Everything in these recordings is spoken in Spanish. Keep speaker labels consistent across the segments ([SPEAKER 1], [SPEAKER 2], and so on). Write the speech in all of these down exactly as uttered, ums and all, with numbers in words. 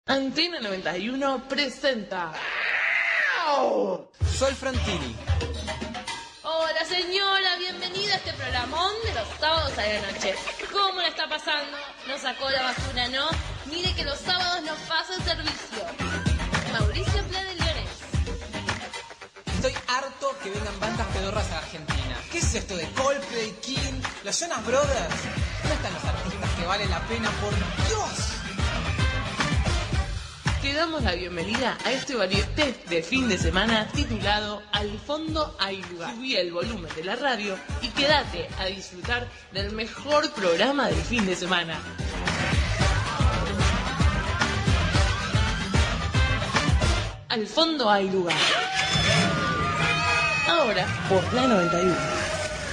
[SPEAKER 1] Antena noventa y uno presenta
[SPEAKER 2] Sol Frantini.
[SPEAKER 3] Hola señora, bienvenida a este programón de los sábados a la noche. ¿Cómo la está pasando? ¿No sacó la basura, no? Mire que los sábados nos pasa el servicio. Mauricio Pla de Leones.
[SPEAKER 2] Estoy harto que vengan bandas pedorras a Argentina. ¿Qué es esto de Coldplay, King, los Jonas Brothers? ¿Dónde están los artistas que valen la pena, por Dios?
[SPEAKER 1] Te damos la bienvenida a este varieté de fin de semana titulado Al fondo hay lugar. Subí el volumen de la radio y quédate a disfrutar del mejor programa del fin de semana. Al fondo hay lugar. Ahora por la noventa y uno.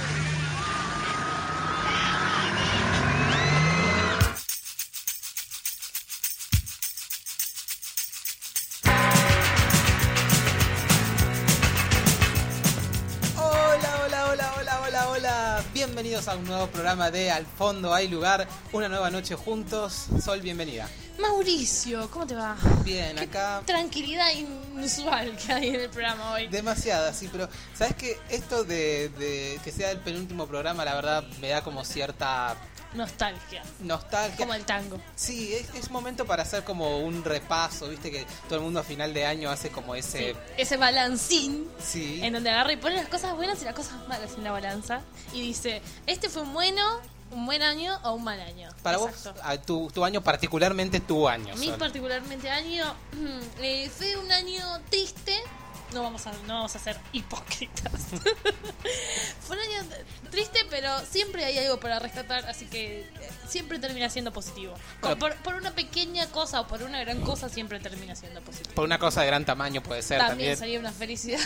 [SPEAKER 2] Bienvenidos a un nuevo programa de Al Fondo Hay Lugar, una nueva noche juntos. Sol, bienvenida.
[SPEAKER 3] Mauricio, ¿cómo te va?
[SPEAKER 2] Bien,
[SPEAKER 3] Qué
[SPEAKER 2] acá...
[SPEAKER 3] tranquilidad inusual que hay en el programa hoy.
[SPEAKER 2] Demasiada, sí, pero ¿sabes qué? Esto de, de que sea el penúltimo programa, la verdad, me da como cierta...
[SPEAKER 3] Nostalgia.
[SPEAKER 2] Nostalgia.
[SPEAKER 3] Como el tango.
[SPEAKER 2] Sí, es, es momento para hacer como un repaso, viste que todo el mundo a final de año hace como ese...
[SPEAKER 3] Sí, ese balancín.
[SPEAKER 2] Sí.
[SPEAKER 3] En donde agarra y pone las cosas buenas y las cosas malas en la balanza. Y dice, este fue un bueno, un buen año o un mal año.
[SPEAKER 2] Para
[SPEAKER 3] Exacto.
[SPEAKER 2] vos, a tu, tu año, particularmente tu año.
[SPEAKER 3] Mi
[SPEAKER 2] Sol.
[SPEAKER 3] particularmente año, eh, fue un año triste. No vamos a, no vamos a ser hipócritas. Fue un año triste, pero siempre hay algo para rescatar, así que eh, siempre termina siendo positivo.
[SPEAKER 2] Bueno,
[SPEAKER 3] por, por una pequeña cosa o por una gran cosa siempre termina siendo positivo.
[SPEAKER 2] Por una cosa de gran tamaño puede ser
[SPEAKER 3] También
[SPEAKER 2] también.
[SPEAKER 3] sería una felicidad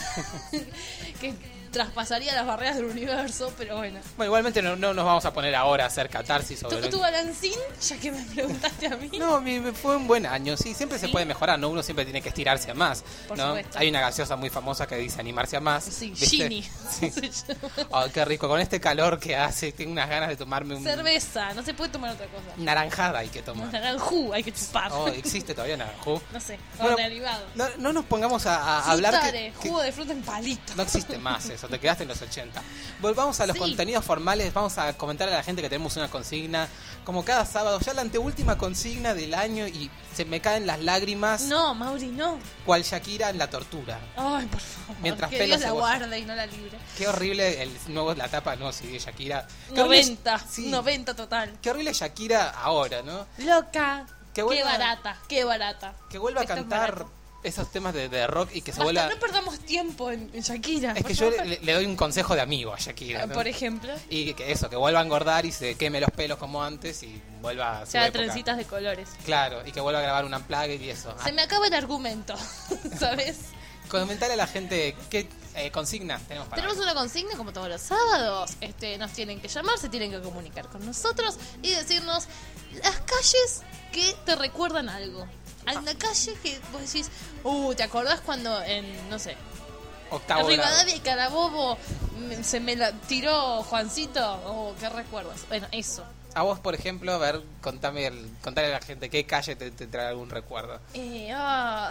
[SPEAKER 3] que traspasaría las barreras del universo, pero bueno.
[SPEAKER 2] Bueno, igualmente no, no nos vamos a poner ahora a hacer catarsis sobre...
[SPEAKER 3] ¿Tocó tu balancín? Ya que me preguntaste a mí.
[SPEAKER 2] No, mi, me fue un buen año, sí, siempre se
[SPEAKER 3] ¿Sí?
[SPEAKER 2] puede mejorar, ¿no? Uno siempre tiene que estirarse a más,
[SPEAKER 3] Por
[SPEAKER 2] ¿no?
[SPEAKER 3] supuesto.
[SPEAKER 2] Hay una gaseosa muy famosa que dice animarse a más.
[SPEAKER 3] Sí,
[SPEAKER 2] ¿viste?
[SPEAKER 3] Ginny.
[SPEAKER 2] Sí. Oh, qué rico, con este calor que hace, tengo unas ganas de tomarme un...
[SPEAKER 3] Cerveza, no se puede tomar otra cosa.
[SPEAKER 2] Naranjada hay que tomar.
[SPEAKER 3] Naranjú, hay que chupar.
[SPEAKER 2] Oh, ¿existe todavía naranjú?
[SPEAKER 3] No sé, o
[SPEAKER 2] Bueno,
[SPEAKER 3] derivados.
[SPEAKER 2] No, no nos pongamos a, a hablar
[SPEAKER 3] Frutare,
[SPEAKER 2] que,
[SPEAKER 3] jugo de fruta en palito.
[SPEAKER 2] que no existe más eso, te quedaste en los ochenta. Volvamos a los
[SPEAKER 3] Sí.
[SPEAKER 2] contenidos formales, vamos a comentar a la gente que tenemos una consigna, como cada sábado, ya la anteúltima consigna del año y se me caen las lágrimas,
[SPEAKER 3] No, Mauri, no.
[SPEAKER 2] cual Shakira en la tortura.
[SPEAKER 3] Ay, por favor.
[SPEAKER 2] Mientras
[SPEAKER 3] que
[SPEAKER 2] pelo
[SPEAKER 3] Dios la
[SPEAKER 2] cebolla.
[SPEAKER 3] guarde y no la libre.
[SPEAKER 2] Qué horrible el nuevo, la tapa, no, sí, de Shakira. Qué horrible-
[SPEAKER 3] noventa,
[SPEAKER 2] sí,
[SPEAKER 3] noventa total.
[SPEAKER 2] Qué horrible Shakira ahora, ¿no?
[SPEAKER 3] Loca.
[SPEAKER 2] Que
[SPEAKER 3] Qué
[SPEAKER 2] vuelva-
[SPEAKER 3] barata, qué barata.
[SPEAKER 2] Que vuelva a
[SPEAKER 3] Esto es
[SPEAKER 2] cantar
[SPEAKER 3] barato.
[SPEAKER 2] esos temas de, de rock y que se
[SPEAKER 3] Basta,
[SPEAKER 2] vuelva...
[SPEAKER 3] no perdamos tiempo en, en Shakira.
[SPEAKER 2] Es
[SPEAKER 3] por
[SPEAKER 2] que yo
[SPEAKER 3] favor.
[SPEAKER 2] le, le doy un consejo de amigo a Shakira, ¿no?
[SPEAKER 3] Por ejemplo,
[SPEAKER 2] Y que eso, que vuelva a engordar y se queme los pelos como antes y vuelva a su
[SPEAKER 3] sea
[SPEAKER 2] época.
[SPEAKER 3] trencitas de colores.
[SPEAKER 2] Claro, y que vuelva a grabar un unplugged y eso.
[SPEAKER 3] Se me acaba el argumento, ¿sabes?
[SPEAKER 2] Comentarle a la gente qué eh, consignas tenemos para
[SPEAKER 3] Tenemos
[SPEAKER 2] hoy.
[SPEAKER 3] una consigna como todos los sábados. Este, nos tienen que llamar, se tienen que comunicar con nosotros y decirnos las calles que te recuerdan algo. Hay una calle que vos decís, uh, ¿te acordás cuando en, no sé,
[SPEAKER 2] Octavo grado.
[SPEAKER 3] Rivadavia y Carabobo me- se me la tiró Juancito? Oh, ¿qué recuerdas? Bueno, eso.
[SPEAKER 2] A vos, por ejemplo, a ver, contame el, contale a la gente qué calle te, te trae algún recuerdo.
[SPEAKER 3] Eh, ah,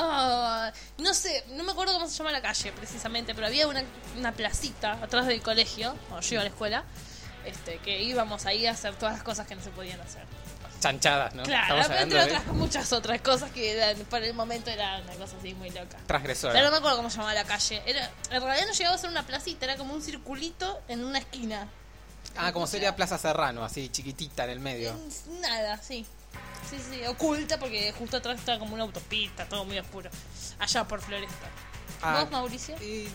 [SPEAKER 3] ah, no sé, no me acuerdo cómo se llama la calle precisamente, pero había una, una placita atrás del colegio, cuando yo iba a la escuela, este, que íbamos ahí a hacer todas las cosas que no se podían hacer.
[SPEAKER 2] Chanchadas, ¿no?
[SPEAKER 3] Claro,
[SPEAKER 2] Estamos
[SPEAKER 3] pero
[SPEAKER 2] hablando
[SPEAKER 3] entre
[SPEAKER 2] de
[SPEAKER 3] otras muchas otras cosas que eran, para el momento era una cosa así muy loca.
[SPEAKER 2] transgresora.
[SPEAKER 3] Pero no me acuerdo cómo se llamaba la calle. Era, en realidad no llegaba a ser una placita, era como un circulito en una esquina.
[SPEAKER 2] Ah, como sería Plaza Serrano, así chiquitita en el medio.
[SPEAKER 3] En- Nada, sí. Sí, sí, oculta porque justo atrás estaba como una autopista, todo muy oscuro. Allá por Floresta.
[SPEAKER 2] Ah,
[SPEAKER 3] ¿Vos, Mauricio?
[SPEAKER 2] Y,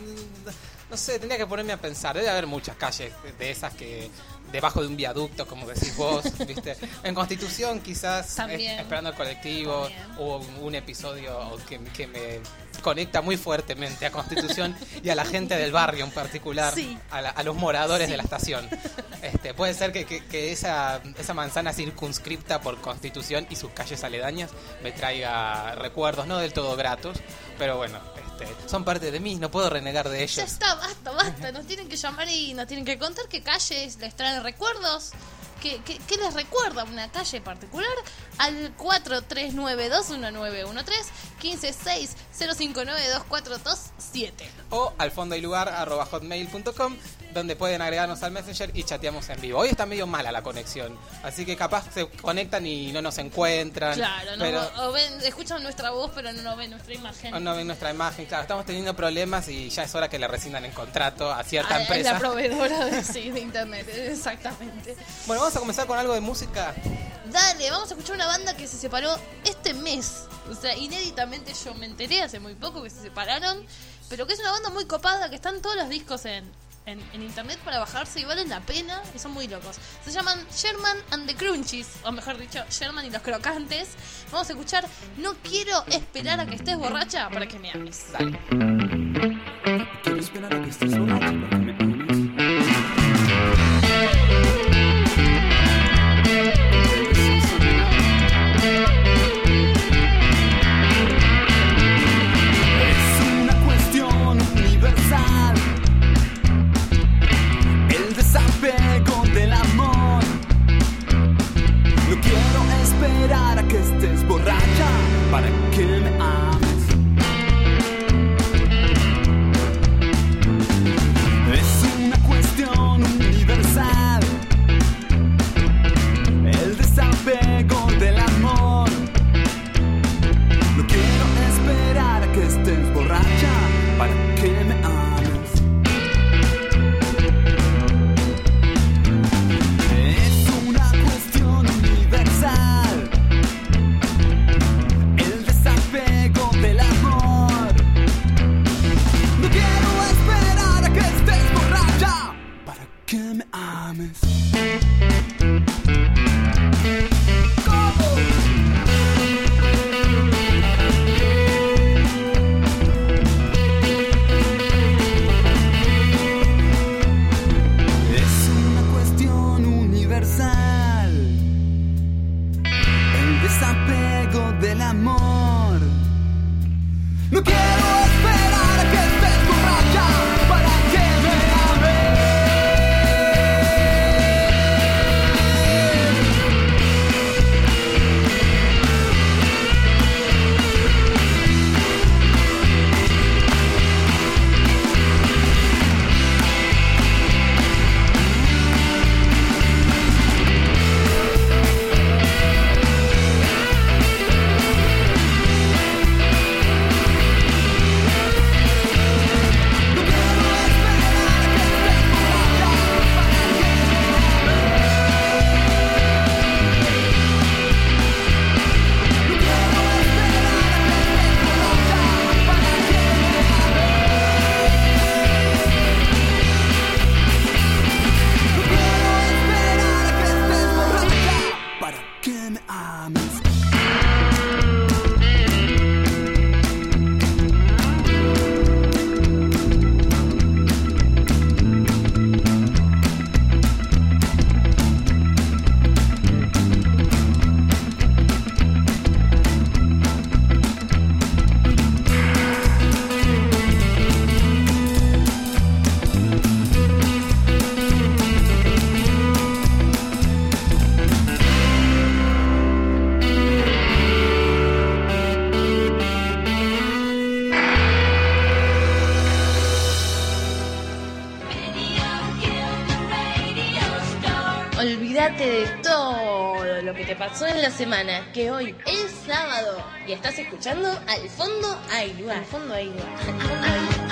[SPEAKER 2] no sé, tendría que ponerme a pensar. Debe haber muchas calles de esas que debajo de un viaducto, como decís vos, ¿viste? En Constitución quizás,
[SPEAKER 3] También.
[SPEAKER 2] es- esperando al colectivo,
[SPEAKER 3] También.
[SPEAKER 2] hubo un, un episodio que, que me conecta muy fuertemente a Constitución y a la gente del barrio en particular,
[SPEAKER 3] Sí.
[SPEAKER 2] a, la- a los moradores
[SPEAKER 3] Sí.
[SPEAKER 2] de la estación. Este, puede ser que, que- que esa, esa manzana circunscripta por Constitución y sus calles aledañas me traiga recuerdos, no del todo gratos, pero bueno, este, son parte de mí, no puedo renegar de
[SPEAKER 3] Ya
[SPEAKER 2] ellos.
[SPEAKER 3] está, basta, basta. Nos tienen que llamar y nos tienen que contar qué calles les traen recuerdos, ¿Qué, qué, qué les recuerda una calle particular? Al cuatro tres nueve dos uno nueve uno tres, uno cinco seis cero cinco nueve dos cuatro dos siete.
[SPEAKER 2] O al fondo y lugar arroba hotmail punto com, donde pueden agregarnos al Messenger y chateamos en vivo. Hoy está medio mala la conexión, así que capaz se conectan y no nos encuentran.
[SPEAKER 3] Claro, no,
[SPEAKER 2] pero...
[SPEAKER 3] o ven, escuchan nuestra voz pero no ven nuestra imagen.
[SPEAKER 2] O no ven nuestra imagen, claro, estamos teniendo problemas y ya es hora que le rescindan el contrato a cierta
[SPEAKER 3] Ah,
[SPEAKER 2] empresa.
[SPEAKER 3] Es la proveedora de, sí, de internet, exactamente.
[SPEAKER 2] Bueno, vamos a comenzar con algo de música.
[SPEAKER 3] Dale, vamos a escuchar una banda que se separó este mes. O sea, inéditamente yo me enteré hace muy poco que se separaron, pero que es una banda muy copada, que están todos los discos en, en, en internet para bajarse y valen la pena y son muy locos. Se llaman Sherman and the Crunchies, o mejor dicho, Sherman y los Crocantes. Vamos a escuchar No quiero esperar a que estés borracha para que me ames.
[SPEAKER 2] Dale.
[SPEAKER 4] Quiero esperar a que estés borracha para que me ames. Para que me ames. Es una cuestión universal, el desapego del amor. No quiero esperar a que estés borracha para que me ames. Es una cuestión universal, del amor. No quiero esperar a que estés borracha para que me ames. ¿Cómo? Es una cuestión universal, el desapego del amor. No quiero esperar a que estés borracha para que me
[SPEAKER 1] Olvídate de todo lo que te pasó en la semana, que hoy es sábado y estás escuchando Al Fondo Hay Lugar. Al Fondo Hay Lugar. Al Fondo Hay Lugar.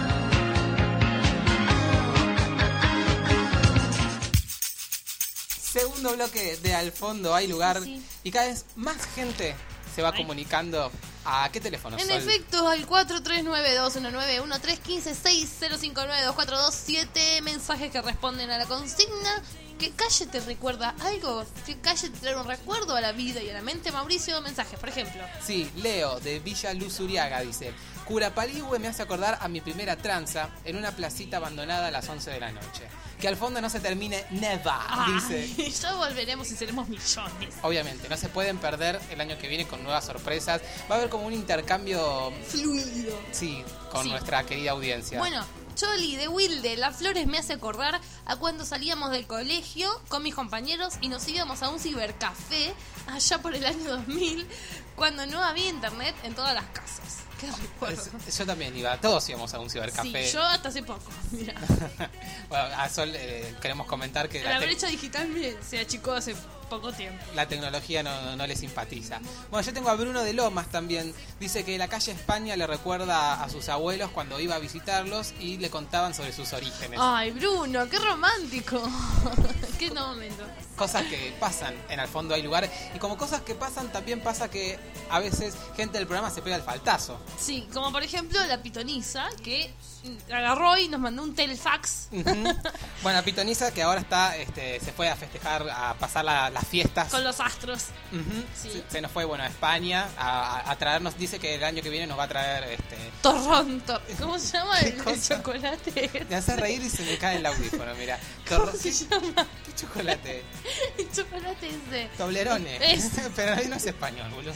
[SPEAKER 2] Segundo bloque de Al Fondo Hay Lugar.
[SPEAKER 3] Sí.
[SPEAKER 2] Y cada vez más gente se va comunicando. ¿A qué teléfono?
[SPEAKER 3] En
[SPEAKER 2] Sol?
[SPEAKER 3] efecto, al cuatro tres nueve dos uno nueve uno tres, uno cinco seis cero cinco nueve dos cuatro dos siete. Mensajes que responden a la consigna. ¿Qué calle te recuerda algo? ¿Qué calle te trae un recuerdo a la vida y a la mente? Mauricio, mensajes, por ejemplo.
[SPEAKER 2] Sí, Leo, de Villa Luz Uriaga, dice: Curapalihue me hace acordar a mi primera tranza en una placita abandonada a las once de la noche. Que al fondo no se termine never, dice.
[SPEAKER 3] Y ya volveremos y seremos millones.
[SPEAKER 2] Obviamente, no se pueden perder el año que viene con nuevas sorpresas. Va a haber como un intercambio
[SPEAKER 3] Fluido.
[SPEAKER 2] Sí, con
[SPEAKER 3] Sí.
[SPEAKER 2] nuestra querida audiencia.
[SPEAKER 3] Bueno, Choli de Wilde, Las Flores me hace acordar a cuando salíamos del colegio con mis compañeros y nos íbamos a un cibercafé allá por el año dos mil, cuando no había internet en todas las casas. Qué recuerdo.
[SPEAKER 2] Es- yo también iba, todos íbamos a un cibercafé.
[SPEAKER 3] Sí, yo hasta hace poco, mira.
[SPEAKER 2] Bueno, a Sol eh, queremos comentar que
[SPEAKER 3] La
[SPEAKER 2] la, te-
[SPEAKER 3] brecha digital me se achicó hace poco tiempo.
[SPEAKER 2] la tecnología no, no le simpatiza. Bueno, yo tengo a Bruno de Lomas también. Dice que la calle España le recuerda a sus abuelos cuando iba a visitarlos y le contaban sobre sus orígenes.
[SPEAKER 3] Ay, Bruno, qué romántico. Qué momento.
[SPEAKER 2] Cosas que pasan, en el fondo hay lugar. Y como cosas que pasan, también pasa que a veces gente del programa se pega el faltazo.
[SPEAKER 3] Sí, como por ejemplo la pitoniza que agarró y nos mandó un telefax.
[SPEAKER 2] Ujú. Bueno, Pitoniza que ahora está, este, se fue a festejar, a pasar la- las fiestas.
[SPEAKER 3] Con los astros.
[SPEAKER 2] Ujú.
[SPEAKER 3] Sí.
[SPEAKER 2] se, se nos fue, bueno, a España a, a- a traernos, dice que el año que viene nos va a traer, este,
[SPEAKER 3] Torrón, tor- ¿cómo se llama
[SPEAKER 2] ¿Qué
[SPEAKER 3] el, el
[SPEAKER 2] cosa?
[SPEAKER 3] chocolate?
[SPEAKER 2] me hace reír y se me cae el audífono, mira.
[SPEAKER 3] ¿Cómo
[SPEAKER 2] Torro-
[SPEAKER 3] se
[SPEAKER 2] ¿qué,
[SPEAKER 3] llama?
[SPEAKER 2] qué chocolate?
[SPEAKER 3] El chocolate ese.
[SPEAKER 2] Toblerone.
[SPEAKER 3] Es.
[SPEAKER 2] Pero ahí no es español, boludo.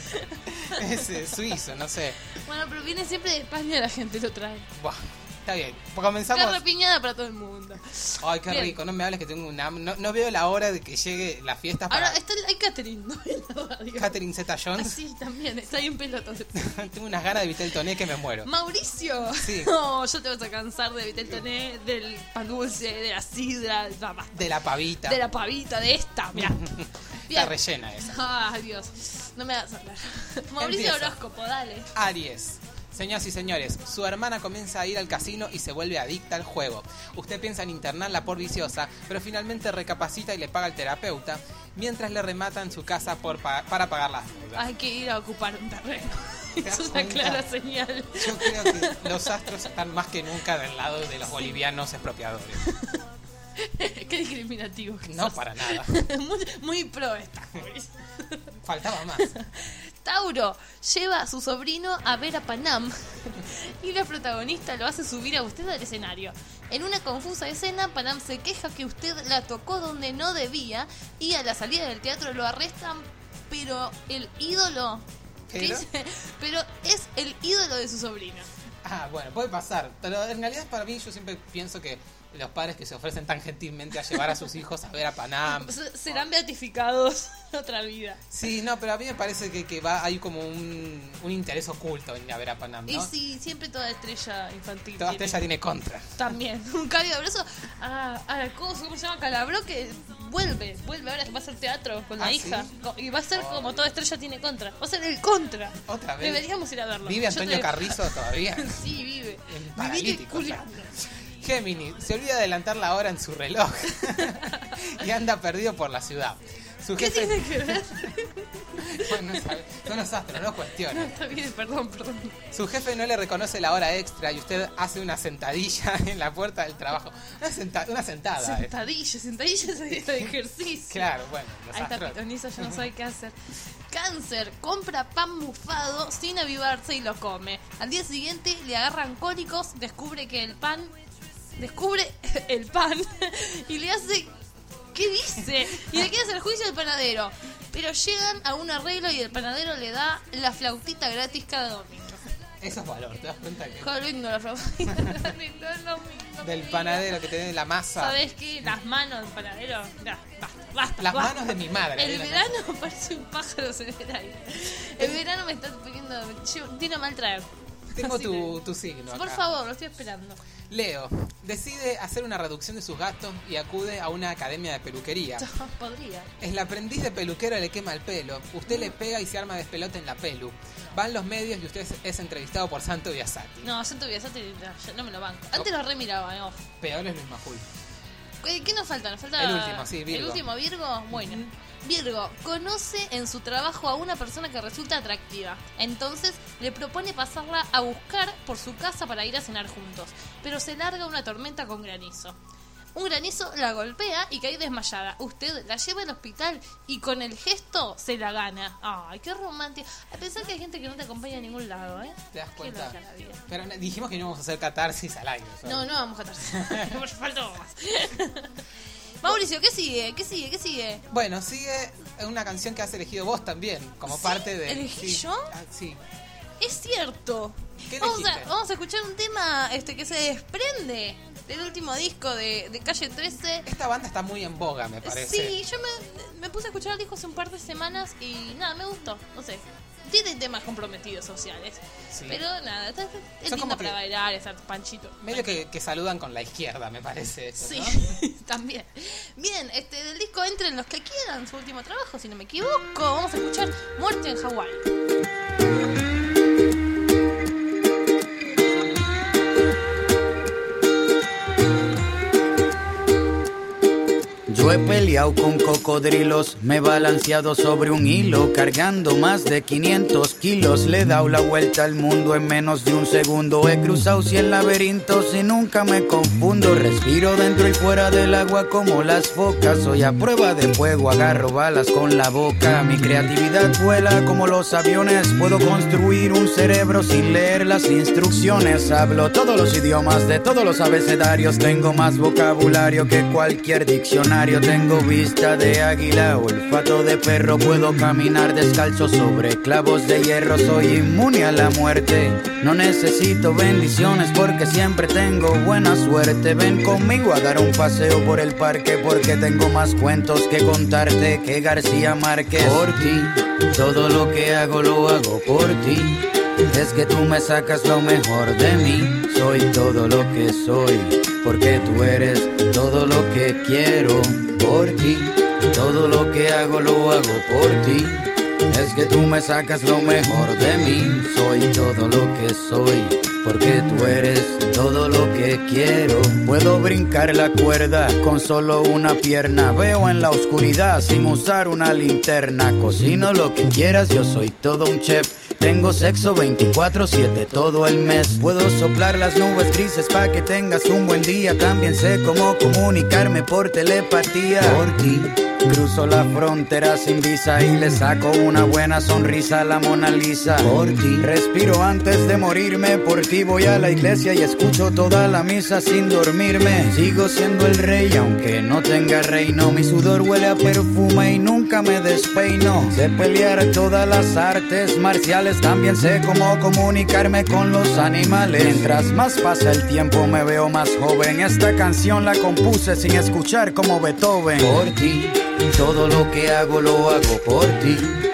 [SPEAKER 2] Es eh, suizo, no sé.
[SPEAKER 3] Bueno, pero viene siempre de España, la gente lo trae.
[SPEAKER 2] Buah, está bien. Comenzamos.
[SPEAKER 3] Carne piñada para todo el mundo.
[SPEAKER 2] Ay, qué
[SPEAKER 3] Bien.
[SPEAKER 2] rico. No me hables que tengo un hambre. No, no veo la hora de que llegue la fiesta para
[SPEAKER 3] Ahora está el, hay catering, ¿no? En la radio.
[SPEAKER 2] Catherine Zeta-Jones.
[SPEAKER 3] Así también, está ahí en pelotas.
[SPEAKER 2] Tengo unas ganas de Vitel Toné que me muero.
[SPEAKER 3] Mauricio.
[SPEAKER 2] Sí.
[SPEAKER 3] No, yo te vas a cansar de Vitel Toné, del pan dulce, de la sidra, de la,
[SPEAKER 2] De la pavita.
[SPEAKER 3] de la pavita, de esta. Mirá.
[SPEAKER 2] Está rellena esa.
[SPEAKER 3] Ay, Dios. No me hagas hablar. Mauricio
[SPEAKER 2] Empieza.
[SPEAKER 3] Horóscopo, dale.
[SPEAKER 2] Aries. Señoras y señores, su hermana comienza a ir al casino y se vuelve adicta al juego. Usted piensa en internarla por viciosa, pero finalmente recapacita y le paga al terapeuta, mientras le remata en su casa por pa- para pagar las deudas.
[SPEAKER 3] Hay que ir a ocupar un terreno.
[SPEAKER 2] ¿Te das
[SPEAKER 3] Es una
[SPEAKER 2] cuenta?
[SPEAKER 3] clara señal.
[SPEAKER 2] Yo creo que los astros están más que nunca del lado de los bolivianos expropiadores.
[SPEAKER 3] Qué discriminativo que
[SPEAKER 2] No
[SPEAKER 3] sos.
[SPEAKER 2] para nada.
[SPEAKER 3] muy, muy pro esta.
[SPEAKER 2] Faltaba más.
[SPEAKER 3] Tauro lleva a su sobrino a ver a Panam y la protagonista lo hace subir a usted al escenario. En una confusa escena, Panam se queja que usted la tocó donde no debía y a la salida del teatro lo arrestan, pero el ídolo... ¿Qué
[SPEAKER 2] ¿Pero?
[SPEAKER 3] dice? Pero es el ídolo de su sobrino.
[SPEAKER 2] Ah, bueno, puede pasar. Pero en realidad para mí yo siempre pienso que los padres que se ofrecen tan gentilmente a llevar a sus hijos a ver a Panam.
[SPEAKER 3] S- Serán beatificados en otra vida.
[SPEAKER 2] Sí, no, pero a mí me parece que, que va hay como un, un interés oculto en ir a ver a Panam, ¿no?
[SPEAKER 3] Y sí, siempre toda estrella infantil.
[SPEAKER 2] Toda
[SPEAKER 3] tiene-
[SPEAKER 2] estrella tiene contra.
[SPEAKER 3] También, un cambio de abrazo a, a la cosa, ¿cómo se llama? Calabró, que vuelve, vuelve ahora, va a hacer teatro con la
[SPEAKER 2] ¿Ah,
[SPEAKER 3] hija.
[SPEAKER 2] sí?
[SPEAKER 3] Co- Y va a ser
[SPEAKER 2] Oh.
[SPEAKER 3] como toda estrella tiene contra. Va a ser el contra.
[SPEAKER 2] Otra vez.
[SPEAKER 3] Deberíamos ir a verlo.
[SPEAKER 2] ¿Vive
[SPEAKER 3] Yo
[SPEAKER 2] Antonio
[SPEAKER 3] te-
[SPEAKER 2] Carrizo todavía?
[SPEAKER 3] Sí, vive.
[SPEAKER 2] En
[SPEAKER 3] Vivir y
[SPEAKER 2] paralítico, ya.
[SPEAKER 3] culiando.
[SPEAKER 2] Géminis, se olvida de adelantar la hora en su reloj y anda perdido por la ciudad. Su
[SPEAKER 3] ¿Qué
[SPEAKER 2] jefe...
[SPEAKER 3] tiene que ver?
[SPEAKER 2] Bueno, no sabe- son los astros, no
[SPEAKER 3] No,
[SPEAKER 2] cuestiones.
[SPEAKER 3] está bien, perdón, perdón.
[SPEAKER 2] Su jefe no le reconoce la hora extra y usted hace una sentadilla en la puerta del trabajo. Una, senta- una sentada. eh.
[SPEAKER 3] Sentadilla, sentadilla es de ejercicio.
[SPEAKER 2] Claro, bueno, los
[SPEAKER 3] Ahí está
[SPEAKER 2] astros.
[SPEAKER 3] pitoniza, yo no sabe qué hacer. Cáncer, compra pan mufado sin avivarse y lo come. Al día siguiente le agarran cólicos, descubre que el pan... Descubre el pan y le hace... ¿Qué dice? Y le quiere hacer juicio al panadero. Pero llegan a un arreglo y el panadero le da la flautita gratis cada domingo.
[SPEAKER 2] Eso es valor, ¿te das cuenta? Que
[SPEAKER 3] Qué lindo la flautita gratis cada domingo.
[SPEAKER 2] del
[SPEAKER 3] mi
[SPEAKER 2] panadero que tiene la masa.
[SPEAKER 3] ¿Sabes qué? Las manos del panadero. Ya, basta, basta.
[SPEAKER 2] Las
[SPEAKER 3] basta.
[SPEAKER 2] manos de mi madre.
[SPEAKER 3] El
[SPEAKER 2] era-
[SPEAKER 3] verano parece un pájaro en el aire. El verano me está poniendo. yo- Tiene a mal traer.
[SPEAKER 2] Tengo
[SPEAKER 3] Así
[SPEAKER 2] tu, tu signo.
[SPEAKER 3] Por
[SPEAKER 2] acá.
[SPEAKER 3] favor, lo estoy esperando.
[SPEAKER 2] Leo, decide hacer una reducción de sus gastos y acude a una academia de peluquería.
[SPEAKER 3] Podría.
[SPEAKER 2] El aprendiz de peluquero le quema el pelo. Usted le pega y se arma despelote en la pelu. Van los medios y usted es, es entrevistado por Santo Biasati.
[SPEAKER 3] No, Santo Biasati no, no me lo banco. Antes lo remiraba, eh, off.
[SPEAKER 2] Peor es Luis Majul.
[SPEAKER 3] ¿Qué qué nos falta? Nos falta
[SPEAKER 2] El último, sí, Virgo.
[SPEAKER 3] El último, Virgo. Bueno. Virgo, conoce en su trabajo a una persona que resulta atractiva. Entonces le propone pasarla a buscar por su casa para ir a cenar juntos. Pero se larga una tormenta con granizo. Un granizo la golpea y cae desmayada. Usted la lleva al hospital y con el gesto se la gana. Ay, qué romántico. A pesar que hay gente que no te acompaña a ningún lado, ¿eh?
[SPEAKER 2] ¿Te das
[SPEAKER 3] Qué
[SPEAKER 2] cuenta?
[SPEAKER 3] loca la vida.
[SPEAKER 2] Pero no- dijimos que no íbamos a hacer catarsis al aire. ¿sabes?
[SPEAKER 3] No, no vamos a catarse. Por falta más. Mauricio, ¿qué sigue? ¿Qué sigue? ¿Qué sigue?
[SPEAKER 2] Bueno, sigue una canción que has elegido vos también, como
[SPEAKER 3] ¿Sí?
[SPEAKER 2] parte de...
[SPEAKER 3] ¿Elegí
[SPEAKER 2] sí.
[SPEAKER 3] yo?
[SPEAKER 2] Ah, sí.
[SPEAKER 3] Es cierto.
[SPEAKER 2] ¿Qué
[SPEAKER 3] Vamos a,
[SPEAKER 2] elegiste?
[SPEAKER 3] vamos a escuchar un tema este que se desprende del último disco de, de Calle trece.
[SPEAKER 2] Esta banda está muy en boga, me parece.
[SPEAKER 3] Sí, yo me, me puse a escuchar el disco hace un par de semanas y nada, me gustó. No sé, tiene temas comprometidos sociales.
[SPEAKER 2] Sí.
[SPEAKER 3] Pero nada, está- es
[SPEAKER 2] Son
[SPEAKER 3] lindo
[SPEAKER 2] como
[SPEAKER 3] para
[SPEAKER 2] que-
[SPEAKER 3] bailar, estar panchito.
[SPEAKER 2] Medio que, que saludan con la izquierda, me parece. Eso,
[SPEAKER 3] Sí,
[SPEAKER 2] ¿no?
[SPEAKER 3] también. Bien, este del disco Entren los que quieran, su último trabajo, si no me equivoco. Vamos a escuchar Muerte en Hawái.
[SPEAKER 5] Yo he peleado con cocodrilos, me he balanceado sobre un hilo, cargando más de quinientos kilos. Le he dado la vuelta al mundo en menos de un segundo. He cruzado cien laberintos y nunca me confundo. Respiro dentro y fuera del agua como las focas. Soy a prueba de fuego, agarro balas con la boca. Mi creatividad vuela como los aviones. Puedo construir un cerebro sin leer las instrucciones. Hablo todos los idiomas de todos los abecedarios. Tengo más vocabulario que cualquier diccionario. Tengo vista de águila, olfato de perro. Puedo caminar descalzo sobre clavos de hierro. Soy inmune a la muerte. No necesito bendiciones porque siempre tengo buena suerte. Ven conmigo a dar un paseo por el parque porque tengo más cuentos que contarte que García Márquez. Por ti, todo lo que hago lo hago por ti. Es que tú me sacas lo mejor de mí. Soy todo lo que soy porque tú eres todo lo que quiero. Por ti, todo lo que hago lo hago por ti. Es que tú me sacas lo mejor de mí. Soy todo lo que soy porque tú eres todo lo que quiero. Puedo brincar la cuerda con solo una pierna. Veo en la oscuridad sin usar una linterna. Cocino lo que quieras, yo soy todo un chef. Tengo sexo veinticuatro siete todo el mes. Puedo soplar las nubes grises pa' que tengas un buen día. También sé cómo comunicarme por telepatía. Por ti cruzo la frontera sin visa y le saco una buena sonrisa a la Mona Lisa. Por ti respiro antes de morirme. Por ti voy a la iglesia y escucho toda la misa sin dormirme. Sigo siendo el rey aunque no tenga reino. Mi sudor huele a perfume y nunca me despeino. Sé pelear todas las artes marciales. También sé cómo comunicarme con los animales. Mientras más pasa el tiempo me veo más joven. Esta canción la compuse sin escuchar como Beethoven. Por ti, todo lo que hago lo hago por ti.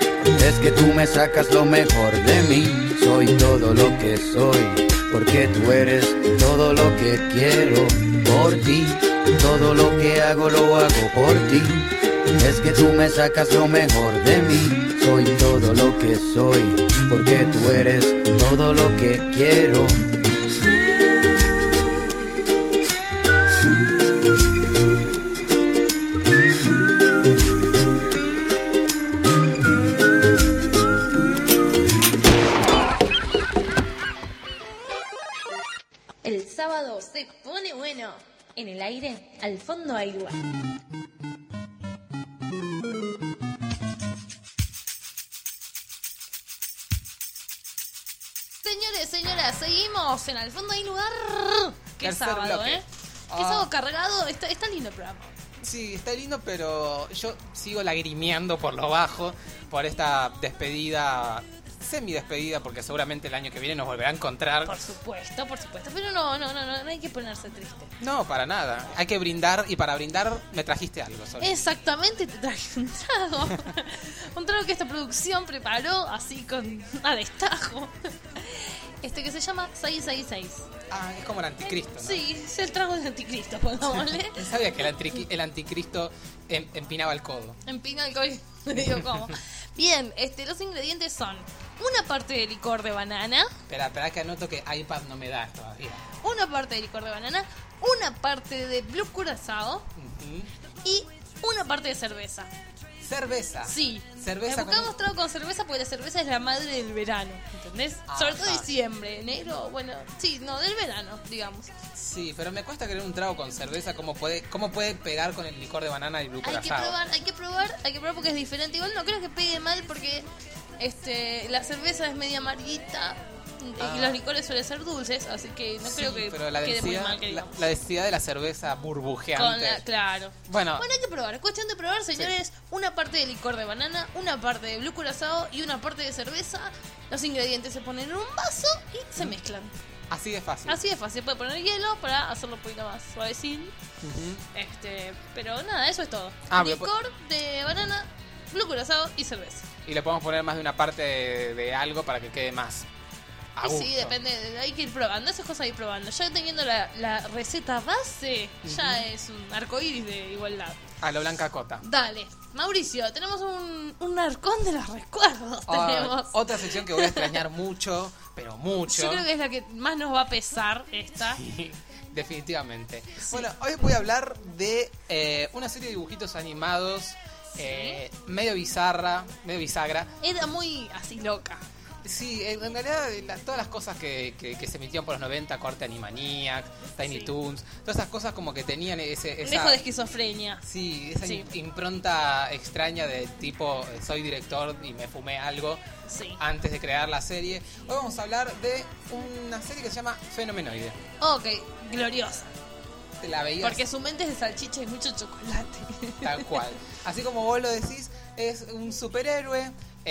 [SPEAKER 5] Es que tú me sacas lo mejor de mí. Soy todo lo que soy porque tú eres todo lo que quiero. Por ti, todo lo que hago lo hago por ti. Es que tú me sacas lo mejor de mí. Soy todo lo que soy porque tú eres todo lo que quiero.
[SPEAKER 3] El sábado se pone bueno. En el aire, al fondo hay lugar. Señores, señoras, seguimos en Al Fondo hay lugar. Qué
[SPEAKER 2] Tercer
[SPEAKER 3] sábado,
[SPEAKER 2] bloque.
[SPEAKER 3] ¿eh? Qué
[SPEAKER 2] Ah.
[SPEAKER 3] sábado cargado. Está, está lindo el programa.
[SPEAKER 2] Sí, está lindo, pero yo sigo lagrimeando por lo bajo por esta despedida, semi-despedida, porque seguramente el año que viene nos volverá a encontrar.
[SPEAKER 3] Por supuesto, por supuesto. Pero no, no, no, no, no hay que ponerse triste.
[SPEAKER 2] No, para nada. Hay que brindar y para brindar me trajiste algo. Sol.
[SPEAKER 3] Exactamente, te traje un trago. Un trago que esta producción preparó así con a destajo. Este que se llama seis seis seis.
[SPEAKER 2] Ah, es como el anticristo, ¿no?
[SPEAKER 3] Sí, es el trago del anticristo, pongámosle.
[SPEAKER 2] Sabía que el, antiqui- el anticristo em- empinaba el codo.
[SPEAKER 3] Empina alcohol. Digo, ¿cómo? Bien, este, los ingredientes son una parte de licor de banana,
[SPEAKER 2] Espera, espera que anoto que iPad no me da todavía.
[SPEAKER 3] una parte de licor de banana, una parte de blue curazao
[SPEAKER 2] Ujú.
[SPEAKER 3] y una parte de cerveza.
[SPEAKER 2] Cerveza.
[SPEAKER 3] Sí.
[SPEAKER 2] Cerveza con-
[SPEAKER 3] Buscamos trago con cerveza porque la cerveza es la madre del verano, ¿entendés? Sobre todo
[SPEAKER 2] Ajá.
[SPEAKER 3] diciembre, enero, bueno, sí, no, del verano, digamos.
[SPEAKER 2] Sí, pero me cuesta creer un trago con cerveza. ¿Cómo puede, cómo puede pegar con el licor de banana y blue
[SPEAKER 3] Hay que
[SPEAKER 2] curazao?
[SPEAKER 3] probar, hay que probar, hay que probar porque es diferente. Igual no creo que pegue mal porque este la cerveza es media amarguita.
[SPEAKER 2] Ah.
[SPEAKER 3] Y los licores suelen ser dulces, así que no
[SPEAKER 2] Sí,
[SPEAKER 3] creo que
[SPEAKER 2] pero la
[SPEAKER 3] quede muy
[SPEAKER 2] densidad,
[SPEAKER 3] mal que
[SPEAKER 2] la,
[SPEAKER 3] digamos.
[SPEAKER 2] la densidad de la cerveza burbujeante.
[SPEAKER 3] Con la- claro.
[SPEAKER 2] Bueno,
[SPEAKER 3] Bueno, hay que probar. Es cuestión de probar, señores. Una parte de licor de banana, una parte de blue curazao y una parte de cerveza. Los ingredientes se ponen en un vaso y se mezclan.
[SPEAKER 2] así de fácil.
[SPEAKER 3] Así de fácil. Puede poner hielo para hacerlo un poquito más suavecín.
[SPEAKER 2] Ujú.
[SPEAKER 3] Este, pero nada, eso es todo.
[SPEAKER 2] Ah, pero-
[SPEAKER 3] Licor de banana, blue curazao y cerveza.
[SPEAKER 2] Y le podemos poner más de una parte de, de algo para que quede más a
[SPEAKER 3] Y
[SPEAKER 2] gusto.
[SPEAKER 3] sí, depende, de- hay que ir probando, esas cosas hay ir probando. Ya teniendo la, la receta base, ya es un arcoíris de igualdad.
[SPEAKER 2] A lo Blanca Cota.
[SPEAKER 3] Dale, Mauricio, tenemos un, un arcón de los recuerdos.
[SPEAKER 2] Ah,
[SPEAKER 3] tenemos.
[SPEAKER 2] otra sección que voy a extrañar mucho, pero mucho.
[SPEAKER 3] Yo creo que es la que más nos va a pesar esta.
[SPEAKER 2] Sí, definitivamente. Bueno, hoy voy a hablar de eh, una serie de dibujitos animados eh, medio bizarra, medio bisagra.
[SPEAKER 3] Era muy así loca.
[SPEAKER 2] Sí, en realidad la- todas las cosas que, que, que se emitieron por los noventa, corte Animaniac, Tiny
[SPEAKER 3] Sí.
[SPEAKER 2] Toons, todas esas cosas como que tenían ese, esa,
[SPEAKER 3] Dejo de esquizofrenia.
[SPEAKER 2] sí, esa
[SPEAKER 3] Sí.
[SPEAKER 2] im- impronta extraña de tipo eh, soy director y me fumé algo
[SPEAKER 3] Sí.
[SPEAKER 2] antes de crear la serie. Hoy vamos a hablar de una serie que se llama Fenomenoide.
[SPEAKER 3] Ok, gloriosa.
[SPEAKER 2] Te la veías
[SPEAKER 3] Porque su mente es de salchicha y mucho chocolate.
[SPEAKER 2] tal cual. Así como vos lo decís, es un superhéroe,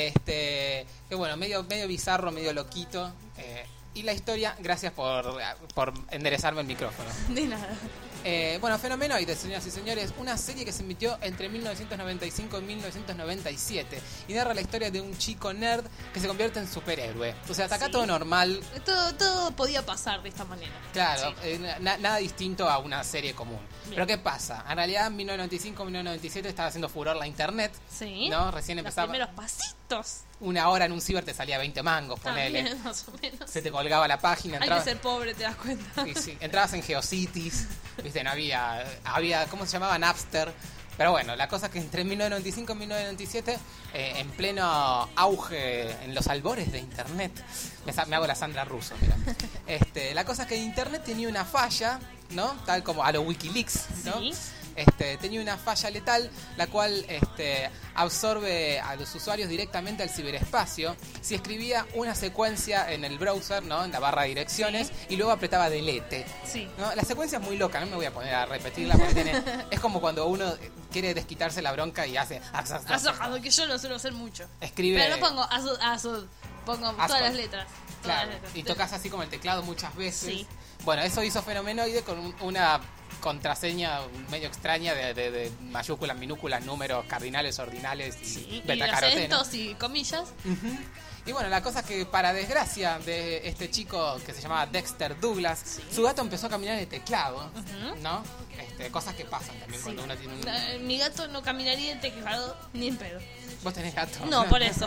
[SPEAKER 2] este, que bueno, medio, medio bizarro, medio loquito. eh, y la historia, gracias por, por enderezarme el micrófono.
[SPEAKER 3] De nada.
[SPEAKER 2] Eh, bueno, Fenomenoide, señoras y señores, una serie que se emitió entre mil novecientos noventa y cinco y mil novecientos noventa y siete y narra la historia de un chico nerd que se convierte en superhéroe. O sea, hasta acá
[SPEAKER 3] Sí.
[SPEAKER 2] todo normal,
[SPEAKER 3] Todo, todo podía pasar de esta manera.
[SPEAKER 2] claro,
[SPEAKER 3] Sí.
[SPEAKER 2] eh, na- nada distinto a una serie común.
[SPEAKER 3] Bien.
[SPEAKER 2] Pero ¿qué pasa? En realidad en mil novecientos noventa y cinco, mil novecientos noventa y siete estaba haciendo furor la internet,
[SPEAKER 3] Sí.
[SPEAKER 2] ¿no? Recién
[SPEAKER 3] Los
[SPEAKER 2] empezaba,
[SPEAKER 3] primeros pasitos.
[SPEAKER 2] una hora en un ciber te salía veinte mangos, ponele.
[SPEAKER 3] También, más o menos.
[SPEAKER 2] Se te colgaba la página,
[SPEAKER 3] Hay que
[SPEAKER 2] entrabas,
[SPEAKER 3] ser pobre, te das cuenta.
[SPEAKER 2] sí, sí, entrabas en Geocities, viste, no había, había, ¿cómo se llamaba? Napster. Pero bueno, la cosa es que entre mil novecientos noventa y cinco y mil novecientos noventa y siete, eh, en pleno auge, en los albores de internet, me, sa- me hago la Sandra Russo, mira. Este, la cosa es que internet tenía una falla, ¿no? Tal como a lo Wikileaks, ¿no?
[SPEAKER 3] Sí.
[SPEAKER 2] Este, tenía una falla letal, la cual este, absorbe a los usuarios directamente al ciberespacio si escribía una secuencia en el browser, ¿no? En la barra de direcciones, y luego apretaba delete.
[SPEAKER 3] Sí.
[SPEAKER 2] ¿No? La secuencia es muy loca, no me voy a poner a repetirla porque tiene, es como cuando uno quiere desquitarse la bronca y hace
[SPEAKER 3] Azojado, que yo lo suelo hacer mucho.
[SPEAKER 2] escribe
[SPEAKER 3] Pero no pongo azul, azul. Pongo
[SPEAKER 2] Azul.
[SPEAKER 3] todas las letras. Todas
[SPEAKER 2] claro,
[SPEAKER 3] las letras.
[SPEAKER 2] y tocas así como el teclado muchas veces.
[SPEAKER 3] Sí.
[SPEAKER 2] Bueno, eso hizo Fenomenoide con un- una contraseña medio extraña de, de- de mayúsculas, minúsculas, números cardinales, ordinales y
[SPEAKER 3] Sí, y los
[SPEAKER 2] betacaroteno.
[SPEAKER 3] acentos y comillas.
[SPEAKER 2] Ujú. Y bueno, la cosa es que para desgracia de este chico que se llamaba Dexter Douglas,
[SPEAKER 3] Sí.
[SPEAKER 2] su gato empezó a caminar en el teclado,
[SPEAKER 3] Ujú.
[SPEAKER 2] ¿no? Este, cosas que pasan también
[SPEAKER 3] Sí.
[SPEAKER 2] cuando uno tiene un...
[SPEAKER 3] Eh, Mi gato no caminaría en teclado ni en pedo.
[SPEAKER 2] Vos tenés gato.
[SPEAKER 3] No, por eso.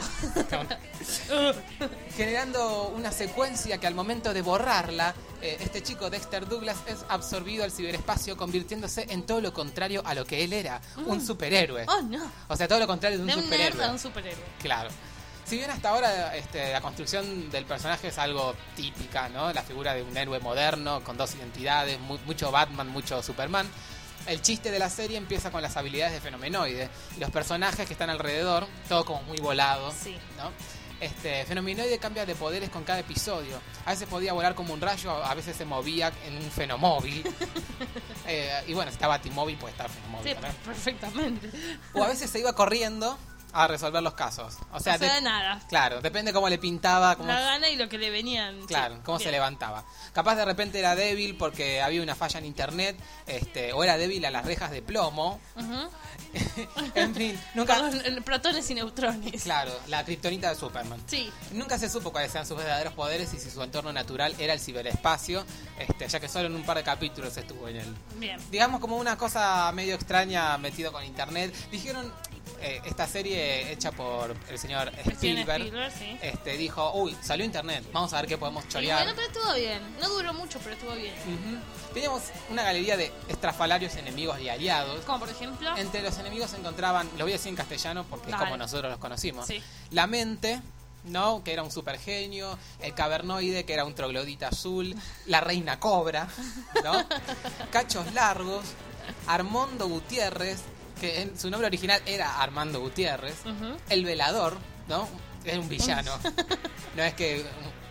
[SPEAKER 2] Generando una secuencia que al momento de borrarla, eh, este chico Dexter Douglas es absorbido al ciberespacio, convirtiéndose en todo lo contrario a lo que él era, un superhéroe.
[SPEAKER 3] Oh, no.
[SPEAKER 2] O sea, todo lo contrario de un
[SPEAKER 3] De un nerd
[SPEAKER 2] superhéroe.
[SPEAKER 3] a un superhéroe.
[SPEAKER 2] Claro. Si bien hasta ahora este, la construcción del personaje es algo típica, ¿no? La figura de un héroe moderno con dos identidades, mu- mucho Batman, mucho Superman. El chiste de la serie empieza con las habilidades de Fenomenoide y los personajes que están alrededor, todo como muy volado,
[SPEAKER 3] Sí.
[SPEAKER 2] ¿no? Este, Fenomenoide cambia de poderes con cada episodio. A veces podía volar como un rayo, a veces se movía en un fenomóvil. Eh, y bueno, si estaba Batimóvil, pues estaba fenomóvil.
[SPEAKER 3] Sí,
[SPEAKER 2] ¿no?
[SPEAKER 3] perfectamente.
[SPEAKER 2] O a veces se iba corriendo a resolver los casos. O sea,
[SPEAKER 3] O sea,
[SPEAKER 2] de-
[SPEAKER 3] nada.
[SPEAKER 2] claro, depende cómo le pintaba, cómo,
[SPEAKER 3] La gana y lo que le venían.
[SPEAKER 2] claro,
[SPEAKER 3] sí.
[SPEAKER 2] cómo se
[SPEAKER 3] Bien.
[SPEAKER 2] levantaba. Capaz de repente era débil porque había una falla en internet, este, o era débil a las rejas de plomo.
[SPEAKER 3] Ujú.
[SPEAKER 2] En fin, nunca...
[SPEAKER 3] Con los eh, protones y neutrones.
[SPEAKER 2] Claro, la kriptonita de Superman.
[SPEAKER 3] Sí.
[SPEAKER 2] Nunca se supo cuáles eran sus verdaderos poderes y si su entorno natural era el ciberespacio, este, ya que solo en un par de capítulos estuvo en el...
[SPEAKER 3] Bien.
[SPEAKER 2] Digamos como una cosa medio extraña metido con internet. Dijeron, eh, esta serie hecha por el señor
[SPEAKER 3] Steven
[SPEAKER 2] Spielberg,
[SPEAKER 3] Spielberg, sí.
[SPEAKER 2] este, dijo, uy, salió internet, vamos a ver qué podemos
[SPEAKER 3] Y
[SPEAKER 2] chorear.
[SPEAKER 3] bueno, pero estuvo bien. No duró mucho, pero estuvo bien.
[SPEAKER 2] Ujú. Teníamos una galería de estrafalarios enemigos y aliados.
[SPEAKER 3] Como por ejemplo.
[SPEAKER 2] Entre los enemigos se encontraban, lo voy a decir en castellano porque
[SPEAKER 3] Dale.
[SPEAKER 2] es como nosotros los conocimos.
[SPEAKER 3] Sí.
[SPEAKER 2] La mente, ¿no? Que era un super genio, el cavernoide, que era un troglodita azul, la reina cobra, ¿no? Cachos largos, Armando Gutiérrez, que en su nombre original era Armando Gutiérrez,
[SPEAKER 3] Ujú.
[SPEAKER 2] el velador, ¿no? Era un villano. No es que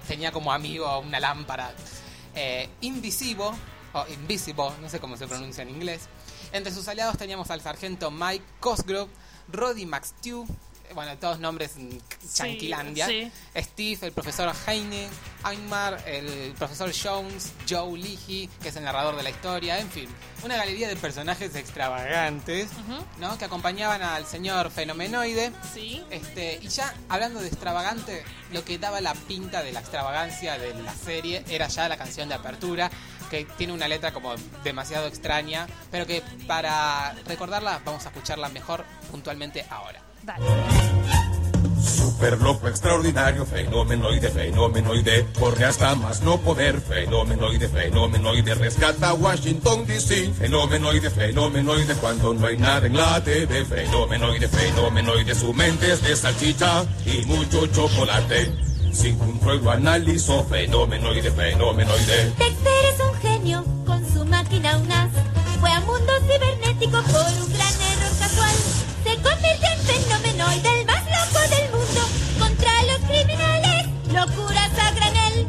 [SPEAKER 2] tenía como amigo una lámpara. Eh, Invisible, o Invisible, no sé cómo se pronuncia en inglés. Entre sus aliados teníamos al sargento Mike Cosgrove, Roddy McStew, bueno, todos nombres Chanquilandia,
[SPEAKER 3] sí, sí.
[SPEAKER 2] Steve, el profesor Heine, Einmar, el profesor Jones, Joe Leahy, que es el narrador de la historia, en fin, una galería de personajes extravagantes, uh-huh. ¿no? Que acompañaban al señor Fenomenoide.
[SPEAKER 3] Sí.
[SPEAKER 2] Este, y ya hablando de extravagante, lo que daba la pinta de la extravagancia de la serie era ya la canción de apertura, que tiene una letra como demasiado extraña, pero que para recordarla vamos a escucharla mejor puntualmente ahora.
[SPEAKER 3] Dale.
[SPEAKER 6] Super loco, extraordinario, fenomenoide, fenomenoide, corre hasta más no poder, fenomenoide, fenomenoide, rescata a Washington D C, fenomenoide, fenomenoide, cuando no hay nada en la T V, fenomenoide, fenomenoide, su mente es de salchicha y mucho chocolate, sin control lo analizó, fenomenoide, fenomenoide.
[SPEAKER 7] Dexter es un genio, con su máquina U N A S, fue a mundo cibernético por un gran error casual. Se convirtió en fenomenoide, el más loco del mundo. Contra los criminales, locuras a granel.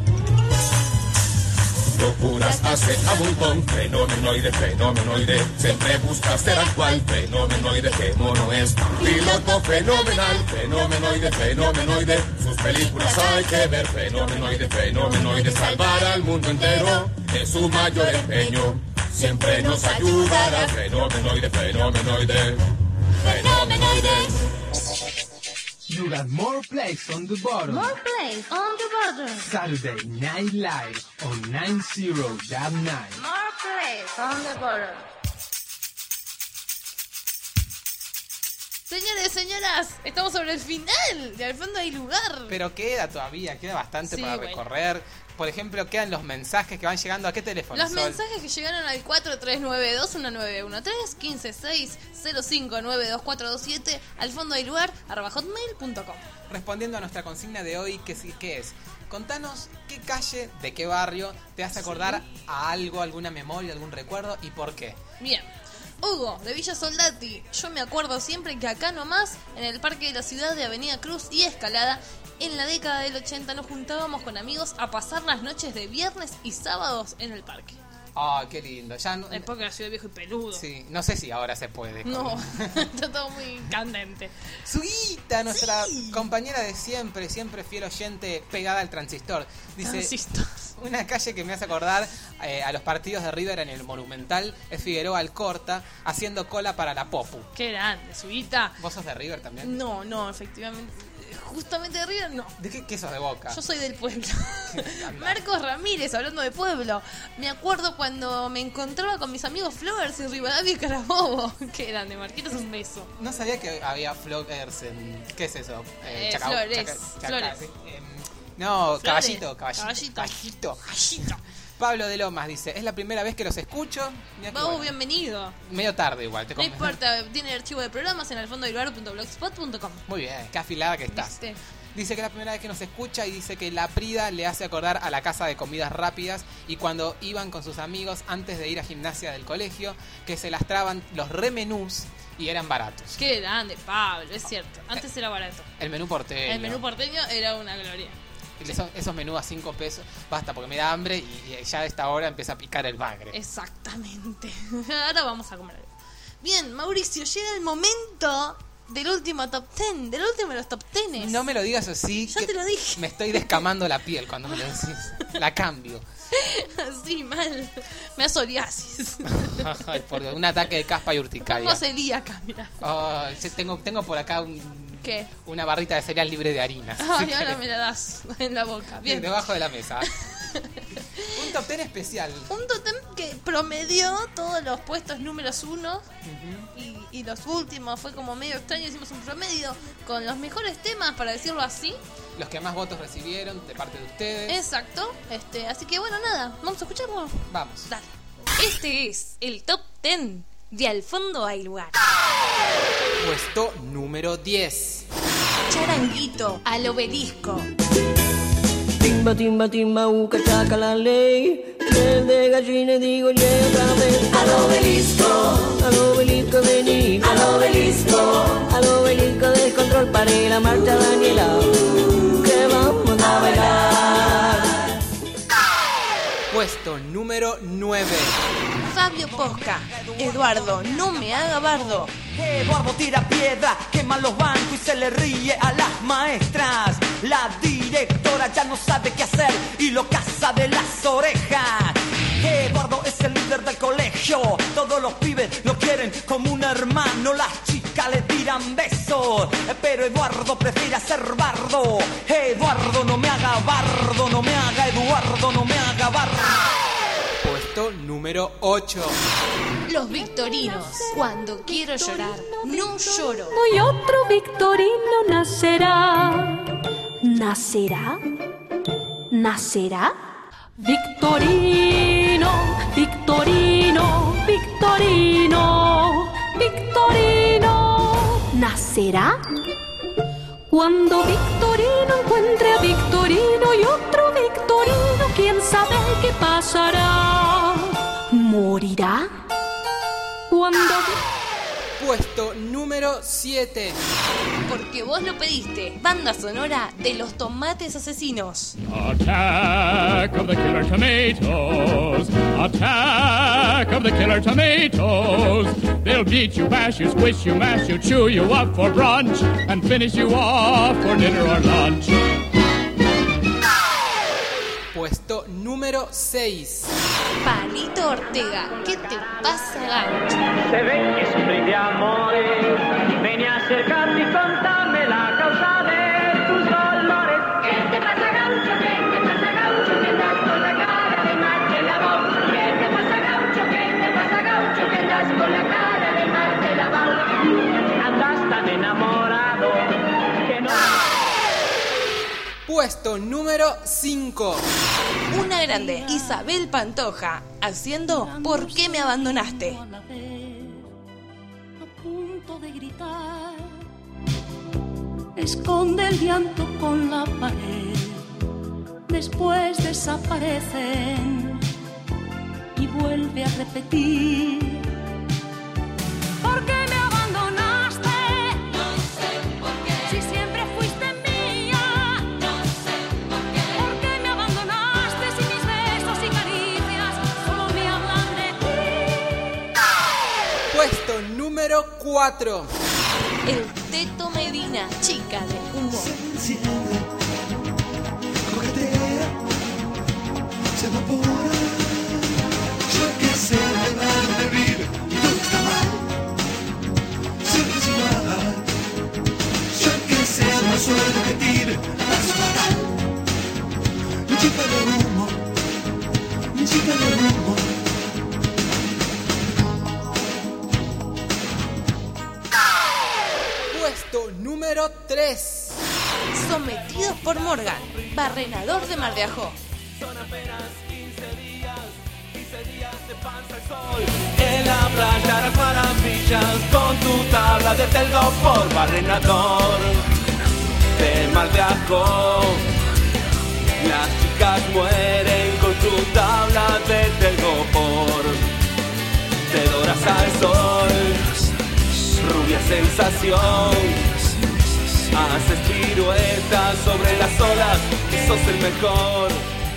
[SPEAKER 6] Locuras hace a montón, fenomenoide, fenomenoide. Siempre busca ser actual, fenomenoide, que mono es. Piloto fenomenal, fenomenoide, fenomenoide. Sus películas hay que ver, fenomenoide, fenomenoide. Salvar al mundo entero es su mayor empeño. Siempre nos ayudará, fenomenoide, fenomenoide. Fenomenoide.
[SPEAKER 8] You got more plays on the bottom.
[SPEAKER 7] More plays on the bottom.
[SPEAKER 8] Saturday Night Live on nine zero nine.
[SPEAKER 7] More plays on the bottom.
[SPEAKER 3] Señores, señoras, estamos sobre el final. De al fondo hay lugar.
[SPEAKER 2] Pero queda todavía, queda bastante
[SPEAKER 3] Sí,
[SPEAKER 2] para
[SPEAKER 3] bueno.
[SPEAKER 2] recorrer. Por ejemplo, quedan los mensajes que van llegando. ¿A qué teléfono,
[SPEAKER 3] Los
[SPEAKER 2] Sol?
[SPEAKER 3] mensajes que llegaron al cuatro tres nueve dos uno nueve uno tres, uno cinco seis cero cinco nueve dos cuatro dos siete, al fondo hay lugar, arroba hotmail punto com.
[SPEAKER 2] Respondiendo a nuestra consigna de hoy, que, sí- que es, contanos qué calle, de qué barrio te hace acordar a algo, alguna memoria, algún recuerdo y por qué.
[SPEAKER 3] Bien. Hugo, de Villa Soldati. Yo me acuerdo siempre que acá nomás, en el parque de la ciudad de Avenida Cruz y Escalada, en la década del ochenta nos juntábamos con amigos a pasar las noches de viernes y sábados en el parque.
[SPEAKER 2] Ah, qué lindo. Ya no,
[SPEAKER 3] El parque de la ciudad viejo y peludo.
[SPEAKER 2] sí, no sé si ahora se puede.
[SPEAKER 3] No, está todo muy candente.
[SPEAKER 2] Suita, nuestra compañera de siempre, siempre fiel oyente, pegada al transistor. Dice,
[SPEAKER 3] Transistor.
[SPEAKER 2] una calle que me hace acordar eh, a los partidos de River en el Monumental es Figueroa Alcorta, haciendo cola para la Popu.
[SPEAKER 3] Qué grande, Suita.
[SPEAKER 2] ¿Vos sos de River también?
[SPEAKER 3] No, no, efectivamente. Justamente de River, no.
[SPEAKER 2] ¿De qué, qué sos de Boca?
[SPEAKER 3] Yo soy del pueblo.
[SPEAKER 2] Anda.
[SPEAKER 3] Marcos Ramírez, hablando de pueblo. Me acuerdo cuando me encontraba con mis amigos Flowers en Rivadavia y Carabobo. Qué grande, Marquitos, un beso.
[SPEAKER 2] No sabía que había floggers en... ¿Qué es eso?
[SPEAKER 3] Eh,
[SPEAKER 2] Chacao-
[SPEAKER 3] flores,
[SPEAKER 2] chaca- chaca-
[SPEAKER 3] flores.
[SPEAKER 2] sí. Em, no,
[SPEAKER 3] Flores.
[SPEAKER 2] caballito, caballito.
[SPEAKER 3] Caballito.
[SPEAKER 2] Caballito.
[SPEAKER 3] Caballito.
[SPEAKER 2] Pablo de Lomas dice, es la primera vez que los escucho. Mirá qué
[SPEAKER 3] Babu,
[SPEAKER 2] bueno.
[SPEAKER 3] bienvenido.
[SPEAKER 2] Medio tarde igual, te
[SPEAKER 3] No
[SPEAKER 2] com-
[SPEAKER 3] importa, tiene el archivo de programas en el fondo punto blogspot punto com.
[SPEAKER 2] Muy bien, qué afilada que estás.
[SPEAKER 3] ¿Viste?
[SPEAKER 2] Dice que es la primera vez que nos escucha y dice que la Prida le hace acordar a la casa de comidas rápidas y cuando iban con sus amigos antes de ir a gimnasia del colegio, que se lastraban los remenús y eran baratos.
[SPEAKER 3] Qué grande, Pablo, es cierto. Antes era barato.
[SPEAKER 2] El menú porteño.
[SPEAKER 3] El menú porteño era una gloria.
[SPEAKER 2] Esos, esos menús a cinco pesos, basta porque me da hambre y, y ya a esta hora empieza a picar el bagre.
[SPEAKER 3] Exactamente. Ahora vamos a comer algo. Bien, Mauricio, llega el momento del último top ten, del último de los top tenes.
[SPEAKER 2] No me lo digas así.
[SPEAKER 3] Ya
[SPEAKER 2] que
[SPEAKER 3] te lo dije.
[SPEAKER 2] Me estoy descamando la piel cuando me lo decís. La cambio.
[SPEAKER 3] Así, mal. Me da psoriasis.
[SPEAKER 2] Ay, por Dios, un ataque de caspa y urticaria.
[SPEAKER 3] Pongo celíaca, mira.
[SPEAKER 2] Ay, sí, tengo, tengo por acá un,
[SPEAKER 3] ¿Qué?
[SPEAKER 2] una barrita de cereal libre de harinas.
[SPEAKER 3] Ay,
[SPEAKER 2] Si
[SPEAKER 3] ahora
[SPEAKER 2] querés.
[SPEAKER 3] me la das en la boca. Bien.
[SPEAKER 2] Debajo de la mesa. Un top ten especial.
[SPEAKER 3] Un totem que promedió todos los puestos números uno y, y los últimos. Fue como medio extraño. Hicimos un promedio con los mejores temas, para decirlo así.
[SPEAKER 2] Los que más votos recibieron de parte de ustedes.
[SPEAKER 3] Exacto. Este, así que bueno, nada. Vamos a escucharlo.
[SPEAKER 2] Vamos.
[SPEAKER 3] Dale. Este es el top ten de Al Fondo Hay Lugar.
[SPEAKER 2] Puesto número diez.
[SPEAKER 3] Charanguito al obelisco.
[SPEAKER 9] Timba, timba, timba, uca, chaca la ley. Piel de gallina, digo, llega otra vez.
[SPEAKER 7] Al obelisco,
[SPEAKER 9] Al obelisco vení.
[SPEAKER 7] al obelisco,
[SPEAKER 9] Al obelisco descontrol, para la marcha Daniela. Que vamos a bailar.
[SPEAKER 2] Puesto número nueve.
[SPEAKER 1] Fabio Posca. Eduardo, no me haga bardo.
[SPEAKER 10] Eduardo tira piedra, quema los bancos y se le ríe a las maestras. La directora ya no sabe qué hacer y lo caza de las orejas. Eduardo es el líder del colegio, todos los pibes lo quieren como un hermano. Las chicas le tiran besos, pero Eduardo prefiere ser bardo. Eduardo, no me haga bardo, no me haga Eduardo, no me haga bardo.
[SPEAKER 2] Puesto número ocho.
[SPEAKER 1] Los Victorinos. Cuando quiero llorar, no lloro.
[SPEAKER 11] Y otro Victorino nacerá. ¿Nacerá? ¿Nacerá? Victorino, Victorino, Victorino, Victorino. ¿Nacerá? Cuando Victorino encuentre a Victorino y otro Victorino, quién sabe qué pasará. ¿Morirá? Cuando...
[SPEAKER 2] Puesto número siete.
[SPEAKER 1] Porque vos lo pediste. Banda sonora de Los Tomates Asesinos.
[SPEAKER 12] Attack of the Killer Tomatoes. Attack of the Killer Tomatoes. They'll beat you, bash you, squish you, mash you, chew you up for brunch and finish you off for dinner or lunch.
[SPEAKER 2] Puesto número seis.
[SPEAKER 1] Palito Ortega, ¿qué te pasa, gancho?
[SPEAKER 13] Se ve que sufrí de amores. Ven a acercarte y contame la causa de tus dolores.
[SPEAKER 7] ¿Qué te pasa, gaucho? ¿Qué te pasa, gaucho? Que andas con la cara de mar de lavao. ¿Qué te pasa, gaucho? ¿Qué te pasa, gaucho? Que andas con la cara de mar de lavao.
[SPEAKER 13] Andas tan enamorado que no...
[SPEAKER 2] Puesto número cinco.
[SPEAKER 1] Una grande, Isabel Pantoja, haciendo ¿Por qué me abandonaste?
[SPEAKER 11] A punto de gritar, esconde el llanto con la pared. Después desaparecen y vuelve a repetir. ¿Por qué me abandonaste?
[SPEAKER 7] No sé por qué.
[SPEAKER 11] Si siempre fuiste mía.
[SPEAKER 7] No sé por qué.
[SPEAKER 11] ¿Por qué me abandonaste si mis besos y caricias solo me hablan de ti?
[SPEAKER 2] Puesto número cuatro.
[SPEAKER 1] El Teto Medina, chica de humor.
[SPEAKER 14] Se enciende, coquetea, se evapora. Yo que sé de mal de vivir y todo está mal. Siempre es igual. Yo que sé, no suelo repetir la fatal. Chica de humo, chica de humo.
[SPEAKER 2] Puesto número tres.
[SPEAKER 1] Sometidos por Morgan, barrenador de Mar de Ajó.
[SPEAKER 10] En la playa las maravillas con tu tabla de telgopor, barrenador de Mar de Ajó. Las chicas mueren con tu tabla de telgopor. Te doras al sol, rubia sensación. Haces piruetas sobre las olas y sos el mejor.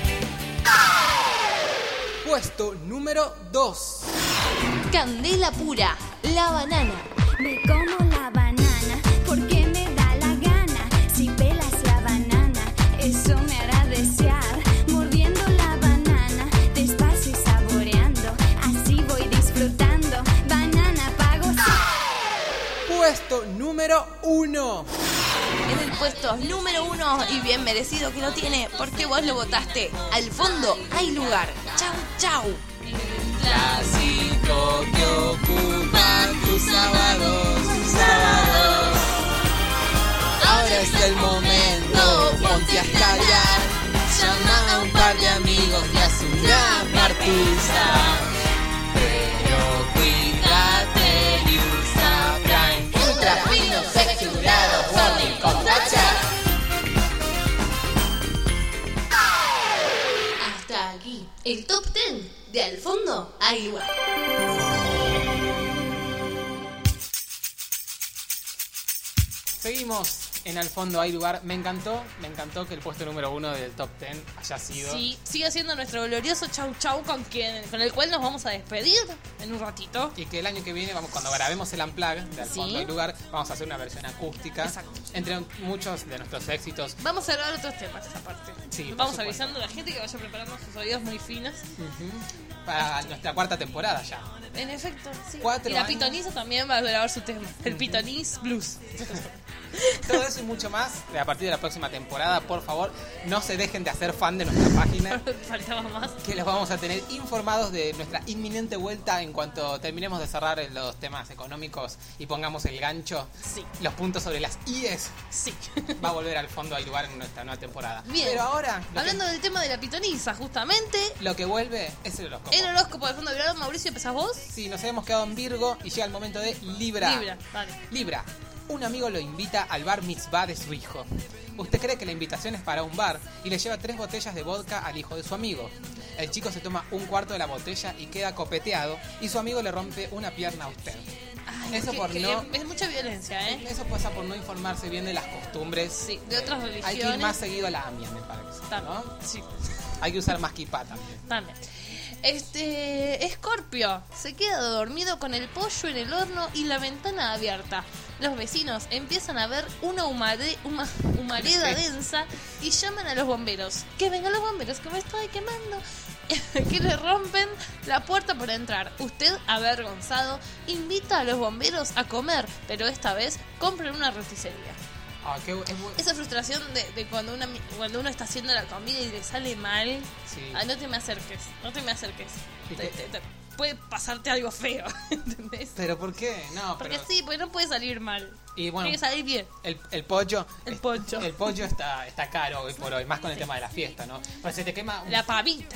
[SPEAKER 2] Puesto número dos.
[SPEAKER 1] Candela pura, la banana.
[SPEAKER 7] Me como la banana porque me da la gana. Si pela hacia banana, eso me hará desear. Mordiendo la banana, despacio y saboreando. Así voy disfrutando. Banana pago.
[SPEAKER 2] Puesto número uno.
[SPEAKER 1] En el puesto número uno y bien merecido que lo tiene, porque vos lo votaste. Al fondo hay lugar. Chau, chau.
[SPEAKER 15] El clásico que ocupan tus sábados, sábados. Ahora es el momento, ponte a estallar. Llama a un par de amigos y haz una partiza. Pero cuídate y usa Prime Ultra fino, texturado, warning con tacha.
[SPEAKER 1] Hasta aquí, el top diez de Al fondo hay lugar.
[SPEAKER 2] Seguimos En Al fondo hay lugar. Me encantó, me encantó que el puesto número uno del top diez haya sido.
[SPEAKER 3] Sí, sigue siendo nuestro glorioso Chau Chau con quien, con el cual nos vamos a despedir en un ratito.
[SPEAKER 2] Y que el año que viene, vamos cuando grabemos el Unplugged de Al
[SPEAKER 3] Sí.
[SPEAKER 2] fondo hay lugar, vamos a hacer una versión acústica.
[SPEAKER 3] Exacto.
[SPEAKER 2] Entre muchos de nuestros éxitos.
[SPEAKER 3] Vamos a grabar otros temas esa parte.
[SPEAKER 2] Sí, por
[SPEAKER 3] vamos
[SPEAKER 2] supuesto.
[SPEAKER 3] avisando a la gente que vaya preparando sus oídos muy finos.
[SPEAKER 2] Ujú. Para nuestra cuarta temporada ya.
[SPEAKER 3] En efecto, sí.
[SPEAKER 2] Cuatro
[SPEAKER 3] y la
[SPEAKER 2] años.
[SPEAKER 3] Pitoniza también va a grabar su tema. El Pitoniz Blues.
[SPEAKER 2] Todo eso y mucho más a partir de la próxima temporada. Por favor, no se dejen de hacer fan de nuestra página.
[SPEAKER 3] Faltaba más.
[SPEAKER 2] Que los vamos a tener informados de nuestra inminente vuelta en cuanto terminemos de cerrar los temas económicos y pongamos el gancho.
[SPEAKER 3] Sí.
[SPEAKER 2] Los puntos sobre las íes.
[SPEAKER 3] Sí.
[SPEAKER 2] Va a volver al fondo hay lugar en nuestra nueva temporada.
[SPEAKER 3] Bien.
[SPEAKER 2] Pero ahora, lo
[SPEAKER 3] hablando
[SPEAKER 2] que,
[SPEAKER 3] del tema de la Pitoniza, justamente.
[SPEAKER 2] lo que vuelve es el horóscopo.
[SPEAKER 3] El horóscopo de fondo virado. Mauricio, ¿empezás vos?
[SPEAKER 2] Sí, nos habíamos quedado en Virgo y llega el momento de Libra.
[SPEAKER 3] Libra, vale.
[SPEAKER 2] Libra. Un amigo lo invita al bar mitzvah de su hijo. Usted cree que la invitación es para un bar y le lleva tres botellas de vodka al hijo de su amigo. El chico se toma un cuarto de la botella y queda copeteado y su amigo le rompe una pierna a usted.
[SPEAKER 3] Ay,
[SPEAKER 2] Eso
[SPEAKER 3] que-
[SPEAKER 2] por
[SPEAKER 3] que
[SPEAKER 2] no...
[SPEAKER 3] Es mucha violencia, ¿eh?
[SPEAKER 2] Eso pasa por no informarse bien de las costumbres.
[SPEAKER 3] Sí, de otras
[SPEAKER 2] Hay que ir
[SPEAKER 3] religiones.
[SPEAKER 2] más seguido a la AMIA, me parece.
[SPEAKER 3] También,
[SPEAKER 2] ¿no?
[SPEAKER 3] sí.
[SPEAKER 2] Hay que usar más kipá también.
[SPEAKER 3] También. Este, Escorpio se queda dormido con el pollo en el horno y la ventana abierta. Los vecinos empiezan a ver una humade- huma- humareda densa y llaman a los bomberos. Que vengan los bomberos, que me estoy quemando. Que le rompen la puerta para entrar. Usted, avergonzado, invita a los bomberos a comer, pero esta vez compren una roticería.
[SPEAKER 2] Ah, qué bu- es bu-
[SPEAKER 3] Esa frustración de, de cuando, una, cuando uno está haciendo la comida y le sale mal.
[SPEAKER 2] Sí.
[SPEAKER 3] Ah, no te me acerques, no te me acerques.
[SPEAKER 2] ¿Y
[SPEAKER 3] Te-
[SPEAKER 2] qué?
[SPEAKER 3] te- te- puede pasarte algo feo, ¿entendés?
[SPEAKER 2] ¿Pero por qué? No,
[SPEAKER 3] Porque
[SPEAKER 2] pero...
[SPEAKER 3] sí, porque no puede salir mal.
[SPEAKER 2] Y bueno,
[SPEAKER 3] Tiene que salir bien.
[SPEAKER 2] El, el pollo.
[SPEAKER 3] El pollo.
[SPEAKER 2] El pollo está, está caro hoy por hoy, más con el tema de la fiesta, ¿no? Pero se te quema. un-
[SPEAKER 3] La pavita.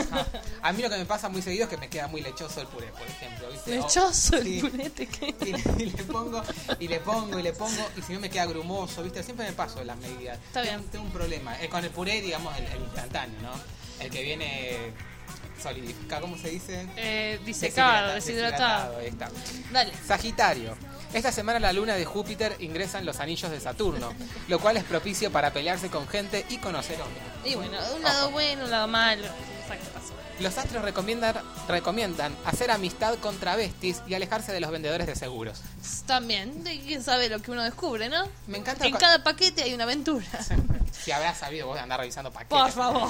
[SPEAKER 2] A mí lo que me pasa muy seguido es que me queda muy lechoso el puré, por ejemplo. ¿viste?
[SPEAKER 3] Lechoso
[SPEAKER 2] O-
[SPEAKER 3] el
[SPEAKER 2] sí.
[SPEAKER 3] purete que.
[SPEAKER 2] Y, y le pongo, y le pongo, y le pongo, y si no me queda grumoso, ¿viste? Siempre me paso de las medidas.
[SPEAKER 3] Está bien.
[SPEAKER 2] Tengo, tengo un problema. Eh, con el puré, digamos, el, el instantáneo, ¿no? El que viene solidificado, ¿cómo se dice?
[SPEAKER 3] Eh, disecado,
[SPEAKER 2] Deshidratado,
[SPEAKER 3] deshidratado.
[SPEAKER 2] ahí está.
[SPEAKER 3] Dale.
[SPEAKER 2] Sagitario. Esta semana la luna de Júpiter ingresa en los anillos de Saturno, lo cual es propicio para pelearse con gente y conocer hombres.
[SPEAKER 3] Y bueno, un lado bueno, un lado malo. Exacto, pasó.
[SPEAKER 2] Los astros recomiendan, recomiendan hacer amistad con travestis y alejarse de los vendedores de seguros.
[SPEAKER 3] También, de quién sabe lo que uno descubre, ¿no?
[SPEAKER 2] Me encanta
[SPEAKER 3] En
[SPEAKER 2] cu-
[SPEAKER 3] cada paquete hay una aventura.
[SPEAKER 2] Si habrás sabido vos de andar revisando paquetes.
[SPEAKER 3] Por favor.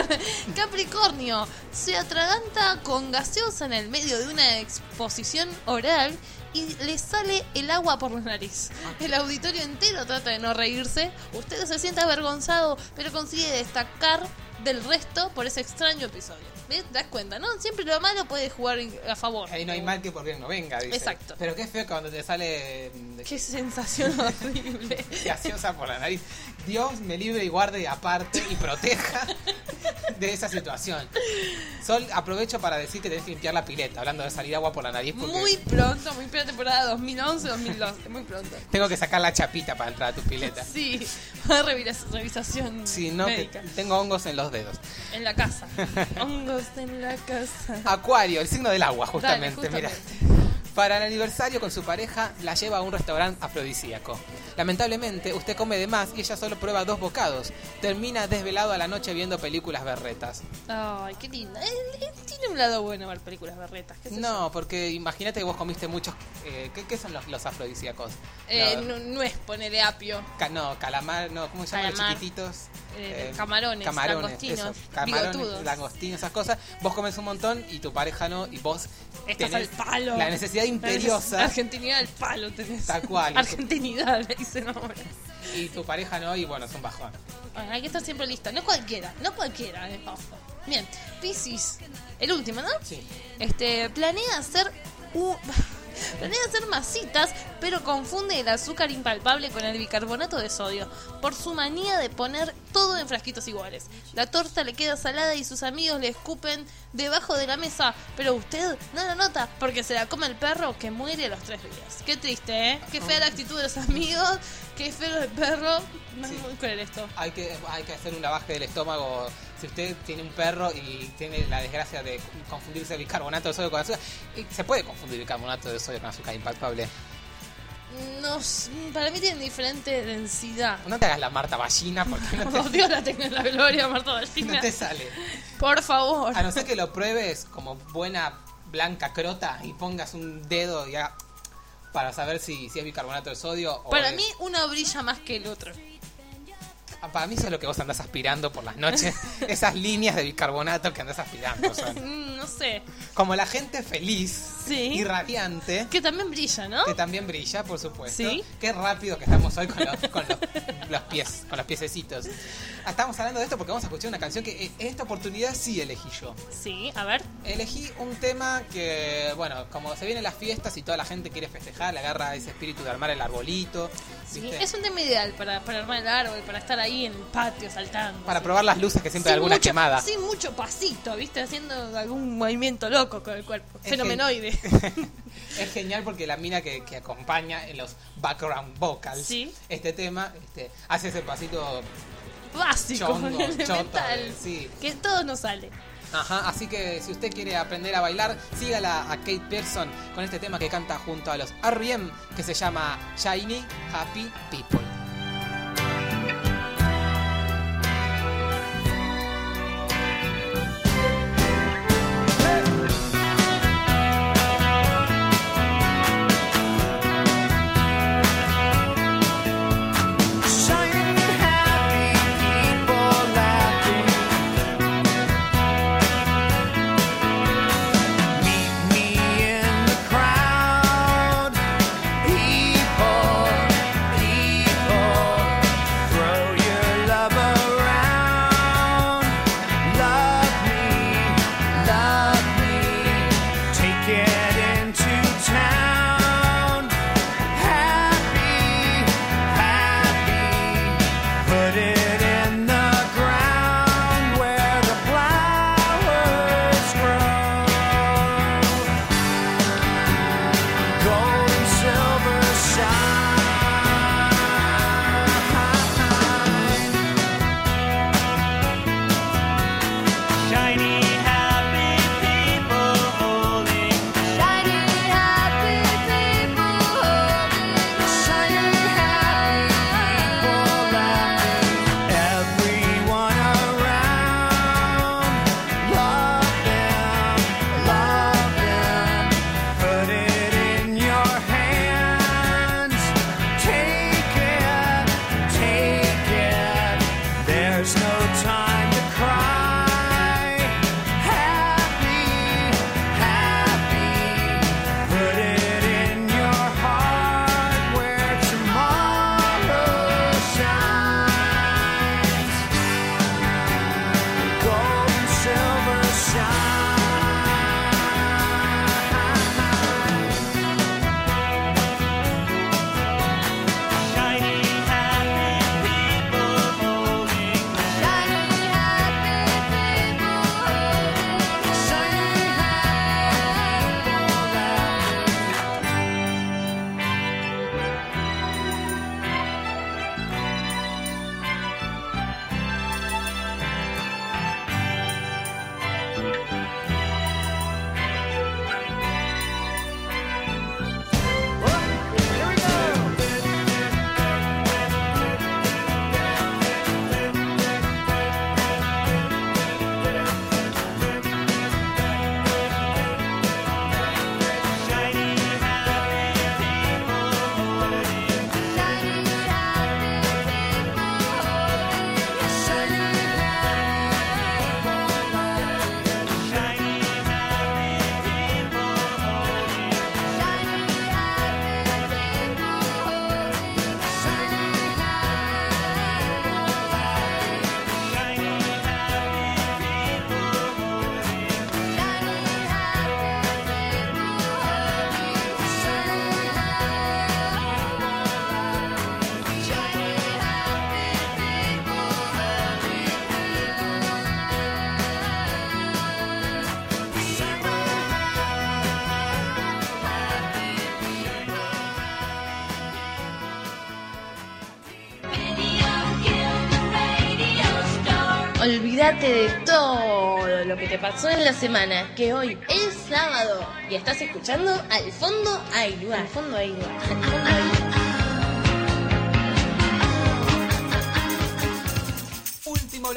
[SPEAKER 3] Capricornio se atraganta con gaseosa en el medio de una exposición oral y le sale el agua por la nariz. El auditorio entero trata de no reírse. Usted se siente avergonzado, pero consigue destacar del resto por ese extraño episodio. ¿Ves? ¿Te das cuenta? ¿No? Siempre lo malo puede jugar a favor.
[SPEAKER 2] Ahí no hay mal que por bien no venga, dice.
[SPEAKER 3] Exacto.
[SPEAKER 2] Pero qué feo cuando te sale mm,
[SPEAKER 3] Qué sensación horrible.
[SPEAKER 2] gaseosa por la nariz. Dios me libre y guarde aparte y proteja de esa situación. Sol, aprovecho para decir que tenés que limpiar la pileta, hablando de salir agua por la nariz. Porque
[SPEAKER 3] Muy pronto, muy pronto, temporada dos mil once dos mil doce, muy pronto.
[SPEAKER 2] tengo que sacar la chapita para entrar a tu pileta.
[SPEAKER 3] Sí, una revis- revisación
[SPEAKER 2] Si no, que
[SPEAKER 3] médica.
[SPEAKER 2] tengo hongos en los dedos.
[SPEAKER 3] En la casa. Hongos en la casa.
[SPEAKER 2] Acuario, el signo del agua, justamente.
[SPEAKER 3] Dale,
[SPEAKER 2] Mira.
[SPEAKER 3] justamente.
[SPEAKER 2] Para el aniversario con su pareja, la lleva a un restaurante afrodisíaco. Lamentablemente, usted come de más y ella solo prueba dos bocados. Termina desvelado a la noche viendo películas berretas.
[SPEAKER 3] Ay, qué linda. Él, él tiene un lado bueno ver películas berretas. ¿qué sé yo?
[SPEAKER 2] No, porque imagínate que vos comiste muchos... eh, ¿qué, qué son los, los afrodisíacos?
[SPEAKER 3] Eh,
[SPEAKER 2] Los-
[SPEAKER 3] no, no es ponerle apio.
[SPEAKER 2] ca- no, calamar, no, ¿cómo se llaman los
[SPEAKER 3] Calamar.
[SPEAKER 2] chiquititos?
[SPEAKER 3] Eh, camarones, langostinos,
[SPEAKER 2] eso, camarones,
[SPEAKER 3] bigotudos.
[SPEAKER 2] langostinos, esas cosas. Vos comes un montón y tu pareja no, y vos
[SPEAKER 3] Estás
[SPEAKER 2] tenés
[SPEAKER 3] al palo.
[SPEAKER 2] la necesidad imperiosa.
[SPEAKER 3] Argentinidad al palo tenés.
[SPEAKER 2] Tal cual.
[SPEAKER 3] Argentinidad, le dicen ahora.
[SPEAKER 2] Y tu pareja no, y bueno, es un bajón.
[SPEAKER 3] Bueno, hay que estar siempre listo. No cualquiera, no cualquiera, eh, ojo. Bien, Piscis, el último, ¿no?
[SPEAKER 2] Sí.
[SPEAKER 3] Este, planea hacer un... Planea hacer masitas, pero confunde el azúcar impalpable con el bicarbonato de sodio, por su manía de poner todo en frasquitos iguales. La torta le queda salada y sus amigos le escupen debajo de la mesa, pero usted no lo nota porque se la come el perro que muere a los tres días. Qué triste, ¿eh? Qué fea la actitud de los amigos, qué feo el perro. No
[SPEAKER 2] Sí.
[SPEAKER 3] es muy cruel esto.
[SPEAKER 2] Hay que, hay que hacer un lavaje del estómago. Si usted tiene un perro y tiene la desgracia de confundirse el bicarbonato de sodio con azúcar, y se puede confundir bicarbonato de sodio con azúcar impalpable.
[SPEAKER 3] No, s- para mí tienen diferente densidad.
[SPEAKER 2] No te hagas la Marta Ballina porque no te,
[SPEAKER 3] Por Dios, la tengo en la gloria, Marta Ballina.
[SPEAKER 2] no te sale.
[SPEAKER 3] Por favor.
[SPEAKER 2] A no ser que lo pruebes como buena blanca crota y pongas un dedo ya para saber si, si es bicarbonato de sodio o
[SPEAKER 3] Para
[SPEAKER 2] es-
[SPEAKER 3] mí, uno brilla más que el otro.
[SPEAKER 2] Ah, para mí eso es lo que vos andás aspirando por las noches. Esas líneas de bicarbonato que andás aspirando son
[SPEAKER 3] Mm, no sé.
[SPEAKER 2] como la gente feliz
[SPEAKER 3] Sí.
[SPEAKER 2] y radiante.
[SPEAKER 3] Que también brilla, ¿no?
[SPEAKER 2] Que también brilla, por supuesto.
[SPEAKER 3] Sí.
[SPEAKER 2] Qué rápido que estamos hoy con los, con los, los pies, con los piececitos. Ah, Estamos hablando de esto porque vamos a escuchar una canción que eh, en esta oportunidad sí elegí yo.
[SPEAKER 3] Sí, a ver.
[SPEAKER 2] Elegí un tema que, bueno, como se vienen las fiestas y toda la gente quiere festejar, le agarra ese espíritu de armar el arbolito.
[SPEAKER 3] Sí,
[SPEAKER 2] ¿viste?
[SPEAKER 3] es un tema ideal para, para armar el árbol, para estar ahí en el patio saltando.
[SPEAKER 2] Para
[SPEAKER 3] así.
[SPEAKER 2] probar las luces que siempre hay
[SPEAKER 3] Sin
[SPEAKER 2] alguna
[SPEAKER 3] mucho-
[SPEAKER 2] quemada.
[SPEAKER 3] Sin mucho pasito, ¿viste? Haciendo algún movimiento loco con el cuerpo.
[SPEAKER 2] Es
[SPEAKER 3] Fenomenoide.
[SPEAKER 2] Es genial porque la mina que, que acompaña en los background vocals
[SPEAKER 3] Sí.
[SPEAKER 2] este tema este, hace ese pasito
[SPEAKER 3] Básico,
[SPEAKER 2] chongo,
[SPEAKER 3] elemental.
[SPEAKER 2] choto, eh, sí.
[SPEAKER 3] Que todo nos sale.
[SPEAKER 2] Ajá, así que si usted quiere aprender a bailar, sígala a Kate Pearson con este tema que canta junto a los R E M que se llama Shiny Happy People.
[SPEAKER 14] Shining happy people laughing. Meet me in the crowd. People, people, throw your love around. Love me, love me. Take it into town. Happy, happy. Put it in the ground where the flowers grow. Gold and silver shine. Shiny, happy people holding. Shiny, happy people holding. Shiny, happy people laughing. Everyone around, love them, love them. Put it in your hands. Take it, take it. There's no time to cry. Happy, happy. Put it in your heart where tomorrow shines. Gold and silver shine. Shiny, happy people holding. Shiny, happy people holding. Shiny,
[SPEAKER 1] Olvídate de todo lo que te pasó en la semana, que hoy es sábado y estás escuchando Al Fondo hay lugar. Al fondo hay lugar. Al fondo hay lugar.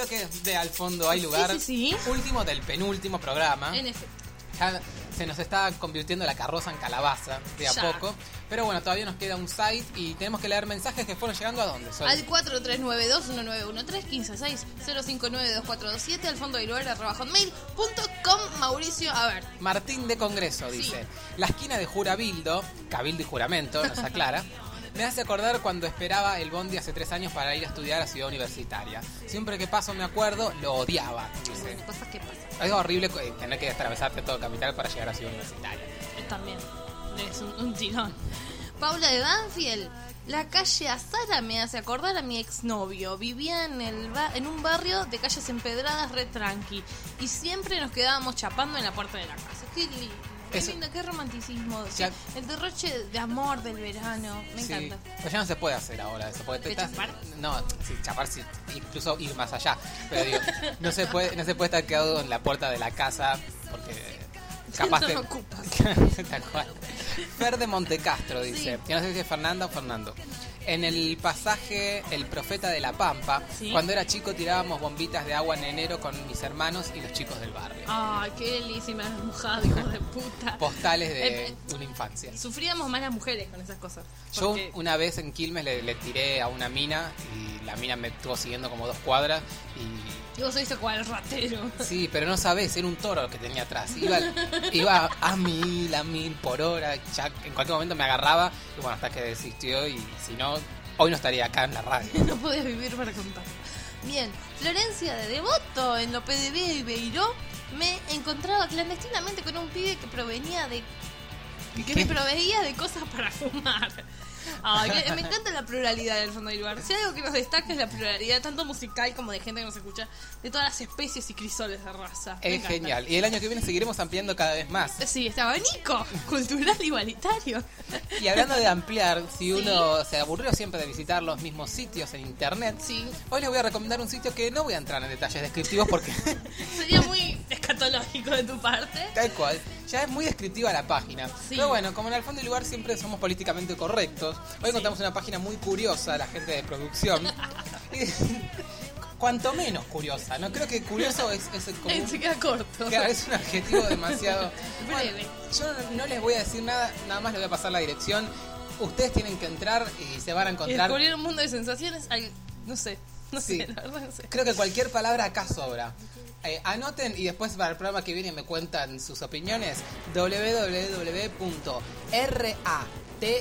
[SPEAKER 2] bloque de Al Fondo Hay Lugar.
[SPEAKER 3] Sí, sí, sí.
[SPEAKER 2] Último del penúltimo programa.
[SPEAKER 3] En efecto.
[SPEAKER 2] Ya se nos está convirtiendo la carroza en calabaza de a
[SPEAKER 3] Ya.
[SPEAKER 2] poco. Pero bueno, todavía nos queda un site y tenemos que leer mensajes que fueron llegando a dónde. Sol?
[SPEAKER 3] Al cuatro tres nueve dos uno nueve uno tres uno cinco seis cero cinco nueve dos cuatro dos siete, al fondo de lugar arroba hotmail punto com. Mauricio, a ver.
[SPEAKER 2] Martín de Congreso dice: la esquina de Jurabildo, Cabildo y Juramento, nos aclara, me hace acordar cuando esperaba el bondi hace tres años para ir a estudiar a Ciudad Universitaria. Siempre que paso me acuerdo, lo odiaba, dice.
[SPEAKER 3] Cosas que pasan.
[SPEAKER 2] Es horrible eh, tener que atravesarte todo Capital para llegar a Ciudad Universitaria.
[SPEAKER 3] También. Es un, un tirón. Paula de Banfield. La calle Azara me hace acordar a mi exnovio. Vivía en el ba- en un barrio de calles empedradas re tranqui. Y siempre nos quedábamos chapando en la puerta de la casa. Qué lindo. Qué
[SPEAKER 2] Eso-
[SPEAKER 3] lindo, qué romanticismo. Sí,
[SPEAKER 2] Ya-
[SPEAKER 3] el derroche de amor del verano. Me
[SPEAKER 2] Sí,
[SPEAKER 3] encanta.
[SPEAKER 2] pero ya no se puede hacer ahora eso. Porque te
[SPEAKER 3] ¿De
[SPEAKER 2] estás-
[SPEAKER 3] chapar?
[SPEAKER 2] No, sí, chapar sí, incluso ir más allá. Pero digo, no se puede, no se puede estar quedado en la puerta de la casa porque capaz
[SPEAKER 3] No
[SPEAKER 2] te...
[SPEAKER 3] me ocupas.
[SPEAKER 2] Tal cual. Fer de Montecastro dice, que no sé si es Fernanda o Fernando. En el pasaje El Profeta de la Pampa,
[SPEAKER 3] Sí.
[SPEAKER 2] cuando era chico tirábamos bombitas de agua en enero con mis hermanos y los chicos del barrio.
[SPEAKER 3] Ay, qué delísima mojada, hijo de puta.
[SPEAKER 2] Postales de
[SPEAKER 3] Eh,
[SPEAKER 2] una infancia.
[SPEAKER 3] Sufríamos más las mujeres con esas cosas.
[SPEAKER 2] Yo
[SPEAKER 3] Porque-
[SPEAKER 2] una vez en Quilmes le, le tiré a una mina y la mina me estuvo siguiendo como dos cuadras y...
[SPEAKER 3] Y vos oíste cuál ratero.
[SPEAKER 2] Sí, pero no sabés, era un toro que tenía atrás. Iba, iba a mil, a mil por hora. Ya en cualquier momento me agarraba y bueno, hasta que desistió y si no, hoy no estaría acá en la radio.
[SPEAKER 3] No podés vivir para contar. Bien, Florencia de Devoto, en López de Vega y Beiró, me encontraba clandestinamente con un pibe que provenía de... que me proveía de cosas para fumar. Ay, que- me encanta la pluralidad del fondo del lugar. Si hay algo que nos destaca es la pluralidad, tanto musical como de gente que nos escucha, de todas las especies y crisoles de raza. Me
[SPEAKER 2] Es
[SPEAKER 3] encanta.
[SPEAKER 2] genial. Y el año que viene seguiremos ampliando cada vez más.
[SPEAKER 3] Sí, está abanico, cultural igualitario.
[SPEAKER 2] Y hablando de ampliar, si uno se aburrió siempre de visitar los mismos sitios en internet, hoy les voy a recomendar un sitio que no voy a entrar en detalles descriptivos porque
[SPEAKER 3] Sería muy escatológico de tu parte.
[SPEAKER 2] tal cual, ya es muy descriptiva la página. Pero bueno, como en el fondo del lugar siempre somos políticamente correctos, hoy contamos una página muy curiosa, la gente de producción. Y, cuanto menos curiosa, ¿no? Creo que curioso es, es como un-
[SPEAKER 3] Se queda corto.
[SPEAKER 2] Claro, es un adjetivo demasiado...
[SPEAKER 3] Breve.
[SPEAKER 2] Bueno, yo no les voy a decir nada, nada más les voy a pasar la dirección. Ustedes tienen que entrar y se van a
[SPEAKER 3] Y
[SPEAKER 2] encontrar...
[SPEAKER 3] descubrir un mundo de sensaciones, al- no sé, no
[SPEAKER 2] Sí.
[SPEAKER 3] sé, la verdad no sé.
[SPEAKER 2] Creo que cualquier palabra acá sobra. Eh, anoten y después para el programa que viene me cuentan sus opiniones. w w w punto rate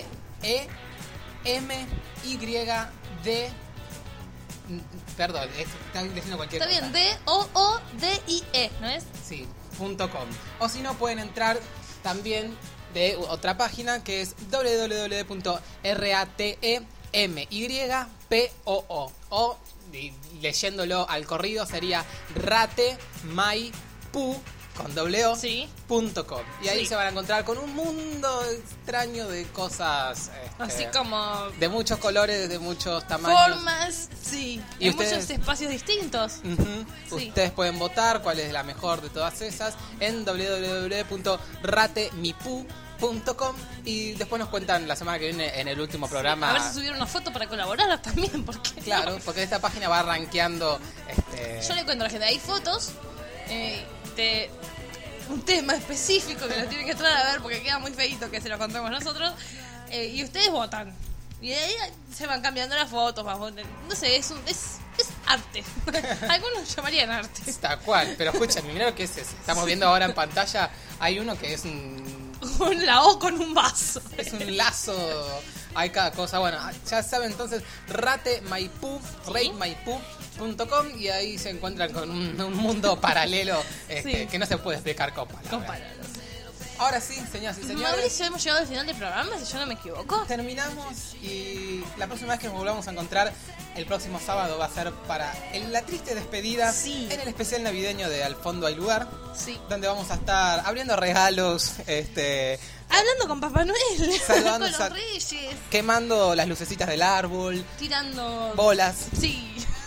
[SPEAKER 2] m y d Perdón, es- están diciendo cualquier
[SPEAKER 3] Está
[SPEAKER 2] cosa.
[SPEAKER 3] bien, D O O D I E, ¿no es?
[SPEAKER 2] Sí, punto com. O si no, pueden entrar también de otra página que es w w w punto rate m y p o o. O, y leyéndolo al corrido, sería ratemaipu con doble o punto com. Y ahí
[SPEAKER 3] Sí.
[SPEAKER 2] se van a encontrar con un mundo extraño de cosas este,
[SPEAKER 3] Así como
[SPEAKER 2] de muchos colores, de muchos tamaños.
[SPEAKER 3] formas, sí,
[SPEAKER 2] ¿Y
[SPEAKER 3] en
[SPEAKER 2] ustedes?
[SPEAKER 3] muchos espacios distintos.
[SPEAKER 2] Ujú.
[SPEAKER 3] Sí.
[SPEAKER 2] Ustedes pueden votar cuál es la mejor de todas esas en w w w punto ratemipu punto com y después nos cuentan la semana que viene en el último programa.
[SPEAKER 3] A ver si subieron una foto para colaborar también, porque
[SPEAKER 2] Claro, porque esta página va rankeando este
[SPEAKER 3] yo le cuento a la gente, hay fotos eh, de un tema específico que lo tienen que entrar a ver porque queda muy feito que se lo contemos nosotros, eh, y ustedes votan. Y ahí se van cambiando las fotos, más- no sé, es un, es, es arte. Algunos llamarían arte.
[SPEAKER 2] tal cual, pero escuchen, mirá lo que es ese. Estamos viendo ahora en pantalla, hay uno que es un
[SPEAKER 3] La O con un vaso.
[SPEAKER 2] es un lazo, hay cada cosa. Bueno, ya saben entonces, ratemaipu, ratemaipu punto com y ahí se encuentran con un, un mundo paralelo este,
[SPEAKER 3] Sí.
[SPEAKER 2] que no se puede explicar con palabras.
[SPEAKER 3] Con palabras.
[SPEAKER 2] Ahora sí, señoras y señores,
[SPEAKER 3] Mauricio, hemos llegado al final del programa, si yo no me equivoco.
[SPEAKER 2] terminamos y la próxima vez que nos volvamos a encontrar el próximo sábado va a ser para el- la triste despedida en el especial navideño de Al Fondo Hay Lugar,
[SPEAKER 3] Sí.
[SPEAKER 2] donde vamos a estar abriendo regalos, este,
[SPEAKER 3] Hablando con Papá Noel,
[SPEAKER 2] Saludando
[SPEAKER 3] con los
[SPEAKER 2] a-
[SPEAKER 3] reyes,
[SPEAKER 2] quemando las lucecitas del árbol,
[SPEAKER 3] tirando
[SPEAKER 2] bolas.
[SPEAKER 3] Sí.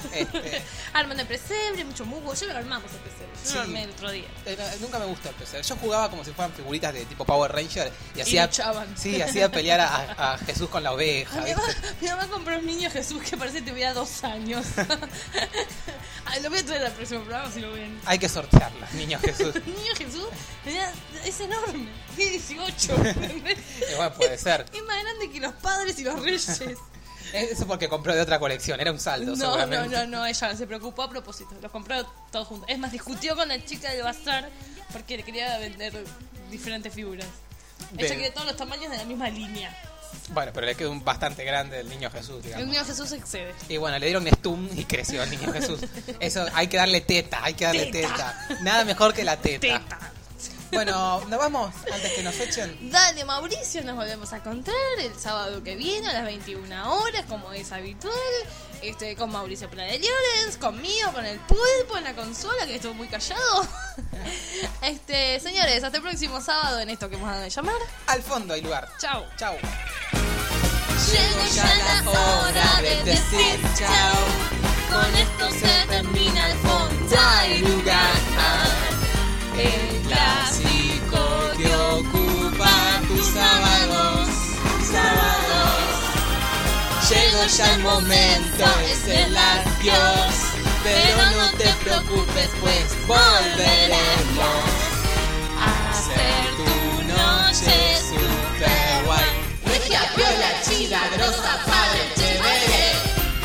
[SPEAKER 2] Este,
[SPEAKER 3] Arman de pesebre, mucho mugo. Yo lo armamos el pesebre. Yo
[SPEAKER 2] Sí.
[SPEAKER 3] lo armé el otro día.
[SPEAKER 2] eh, no, nunca me gustó el pesebre. Yo jugaba como si fueran figuritas de tipo Power Ranger y hacía,
[SPEAKER 3] luchaban.
[SPEAKER 2] sí, hacía pelear a, a Jesús con la oveja.
[SPEAKER 3] Mi mamá,
[SPEAKER 2] ¿viste?
[SPEAKER 3] mi mamá compró un niño Jesús que parece que tuviera dos años. Ay, lo voy a traer al próximo programa si lo ven.
[SPEAKER 2] Hay que sortearla, niño Jesús.
[SPEAKER 3] El niño Jesús tenía- es enorme, tiene dieciocho. ¿entendés?
[SPEAKER 2] Igual puede ser.
[SPEAKER 3] Es más grande que los padres y los reyes.
[SPEAKER 2] Eso porque compró de otra colección, era un saldo
[SPEAKER 3] No, no,
[SPEAKER 2] seguramente.
[SPEAKER 3] no, no, ella se preocupó a propósito. Los compró todos juntos. Es más, discutió con la chica del bazar porque le quería vender diferentes figuras. Ella
[SPEAKER 2] Bien.
[SPEAKER 3] quería todos los tamaños de la misma línea.
[SPEAKER 2] Bueno, pero le quedó un bastante grande el niño Jesús, digamos.
[SPEAKER 3] El niño Jesús excede.
[SPEAKER 2] Y bueno, le dieron Stum y creció el niño Jesús. Eso, hay que darle teta, hay que darle teta.
[SPEAKER 3] Teta.
[SPEAKER 2] Nada mejor que la teta.
[SPEAKER 3] Teta.
[SPEAKER 2] Bueno, ¿nos vamos antes que nos echen?
[SPEAKER 3] Dale, Mauricio, nos volvemos a encontrar el sábado que viene a las veintiuna horas, como es habitual. Este, con Mauricio Prada de Llorens, conmigo, con el pulpo en la consola, que estuvo muy callado. Este, señores, hasta el próximo sábado en esto que hemos dado de llamar.
[SPEAKER 2] Al fondo hay lugar.
[SPEAKER 3] Chao.
[SPEAKER 2] Chao.
[SPEAKER 3] Llegó ya la hora de decir chao. Con esto se termina el fondo. Hay lugar. El clásico que ocupa tus sábados. Sábados. Llegó ya el momento, es el adiós. Pero no te preocupes, pues volveremos a hacer tu noche super guay. Regia, piola, chila, grosa, padre, chévere.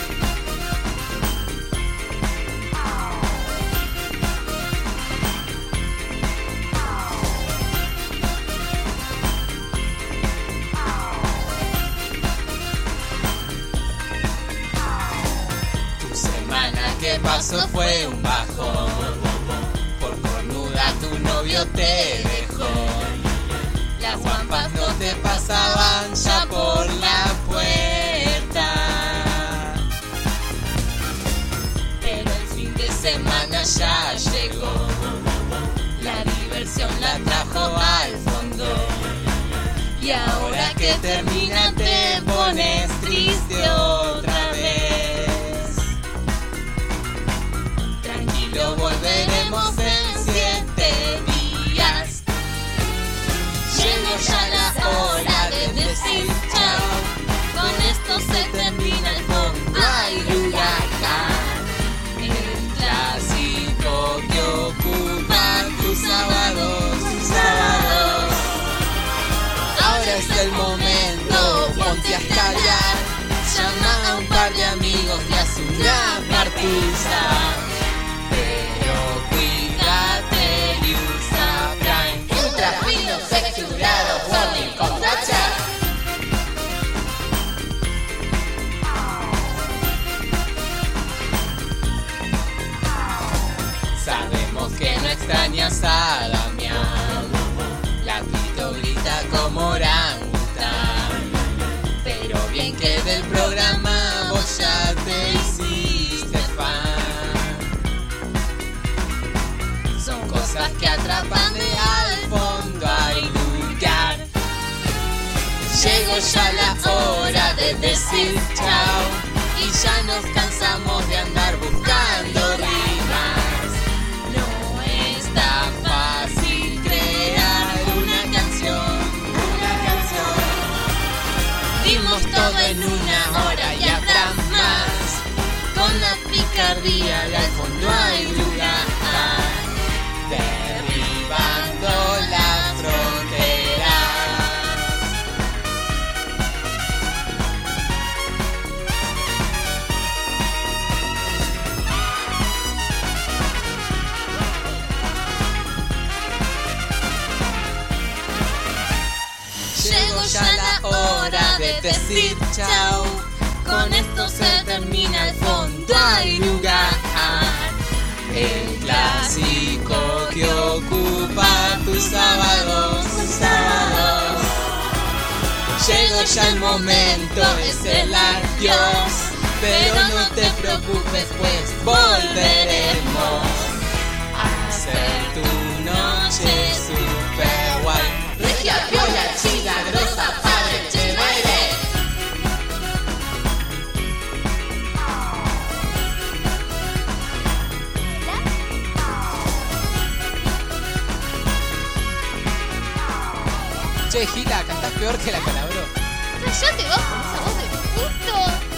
[SPEAKER 3] Tu semana que pasó fue un bajón. Por cornuda tu novio te dejó. Las guampas no te pasaban ya por la puerta. Pero el fin de semana ya llegó. La diversión la trajo al fondo. Y ahora que termina te pones triste otra vez. Tranquilo, volveremos en siete días. Llegó ya la hora de decir chao. Con esto se termina el fondo. Hay lugar. El clásico que ocupa tus sábados. Sábados. Ahora es el momento, ponte a estallar. Llama a un par de amigos y haz una partiza. Pero cuídate y usa Prime. Ultra fino, texturado, warning con tacha. Sabemos que no extrañas a Damián. La Tito grita como orangután. Pero bien que del programa vos ya te hiciste fan. Son cosas que atrapan de al fondo hay lugar. Llegó ya la hora de decir chao. Y ya nos cansamos de andar buscando rimas. No es tan fácil crear una canción, una canción. Dimos todo en una hora y habrá más. Con la picardía y al fondo hay lugar. Derribando las fronteras. Llegó ya la hora de decir chao. Con esto se termina el fondo hay lugar. El clásico que ocupa tus sábados. Sábados. Llegó ya el momento, es el adiós. Pero no te preocupes, pues volveremos a hacer tu noche super guay. Regia, piola, chila, grosa, padre, chévere.
[SPEAKER 2] Che, Gila, cantás peor que la Calabró.
[SPEAKER 3] Cállate vos con esa voz de puto.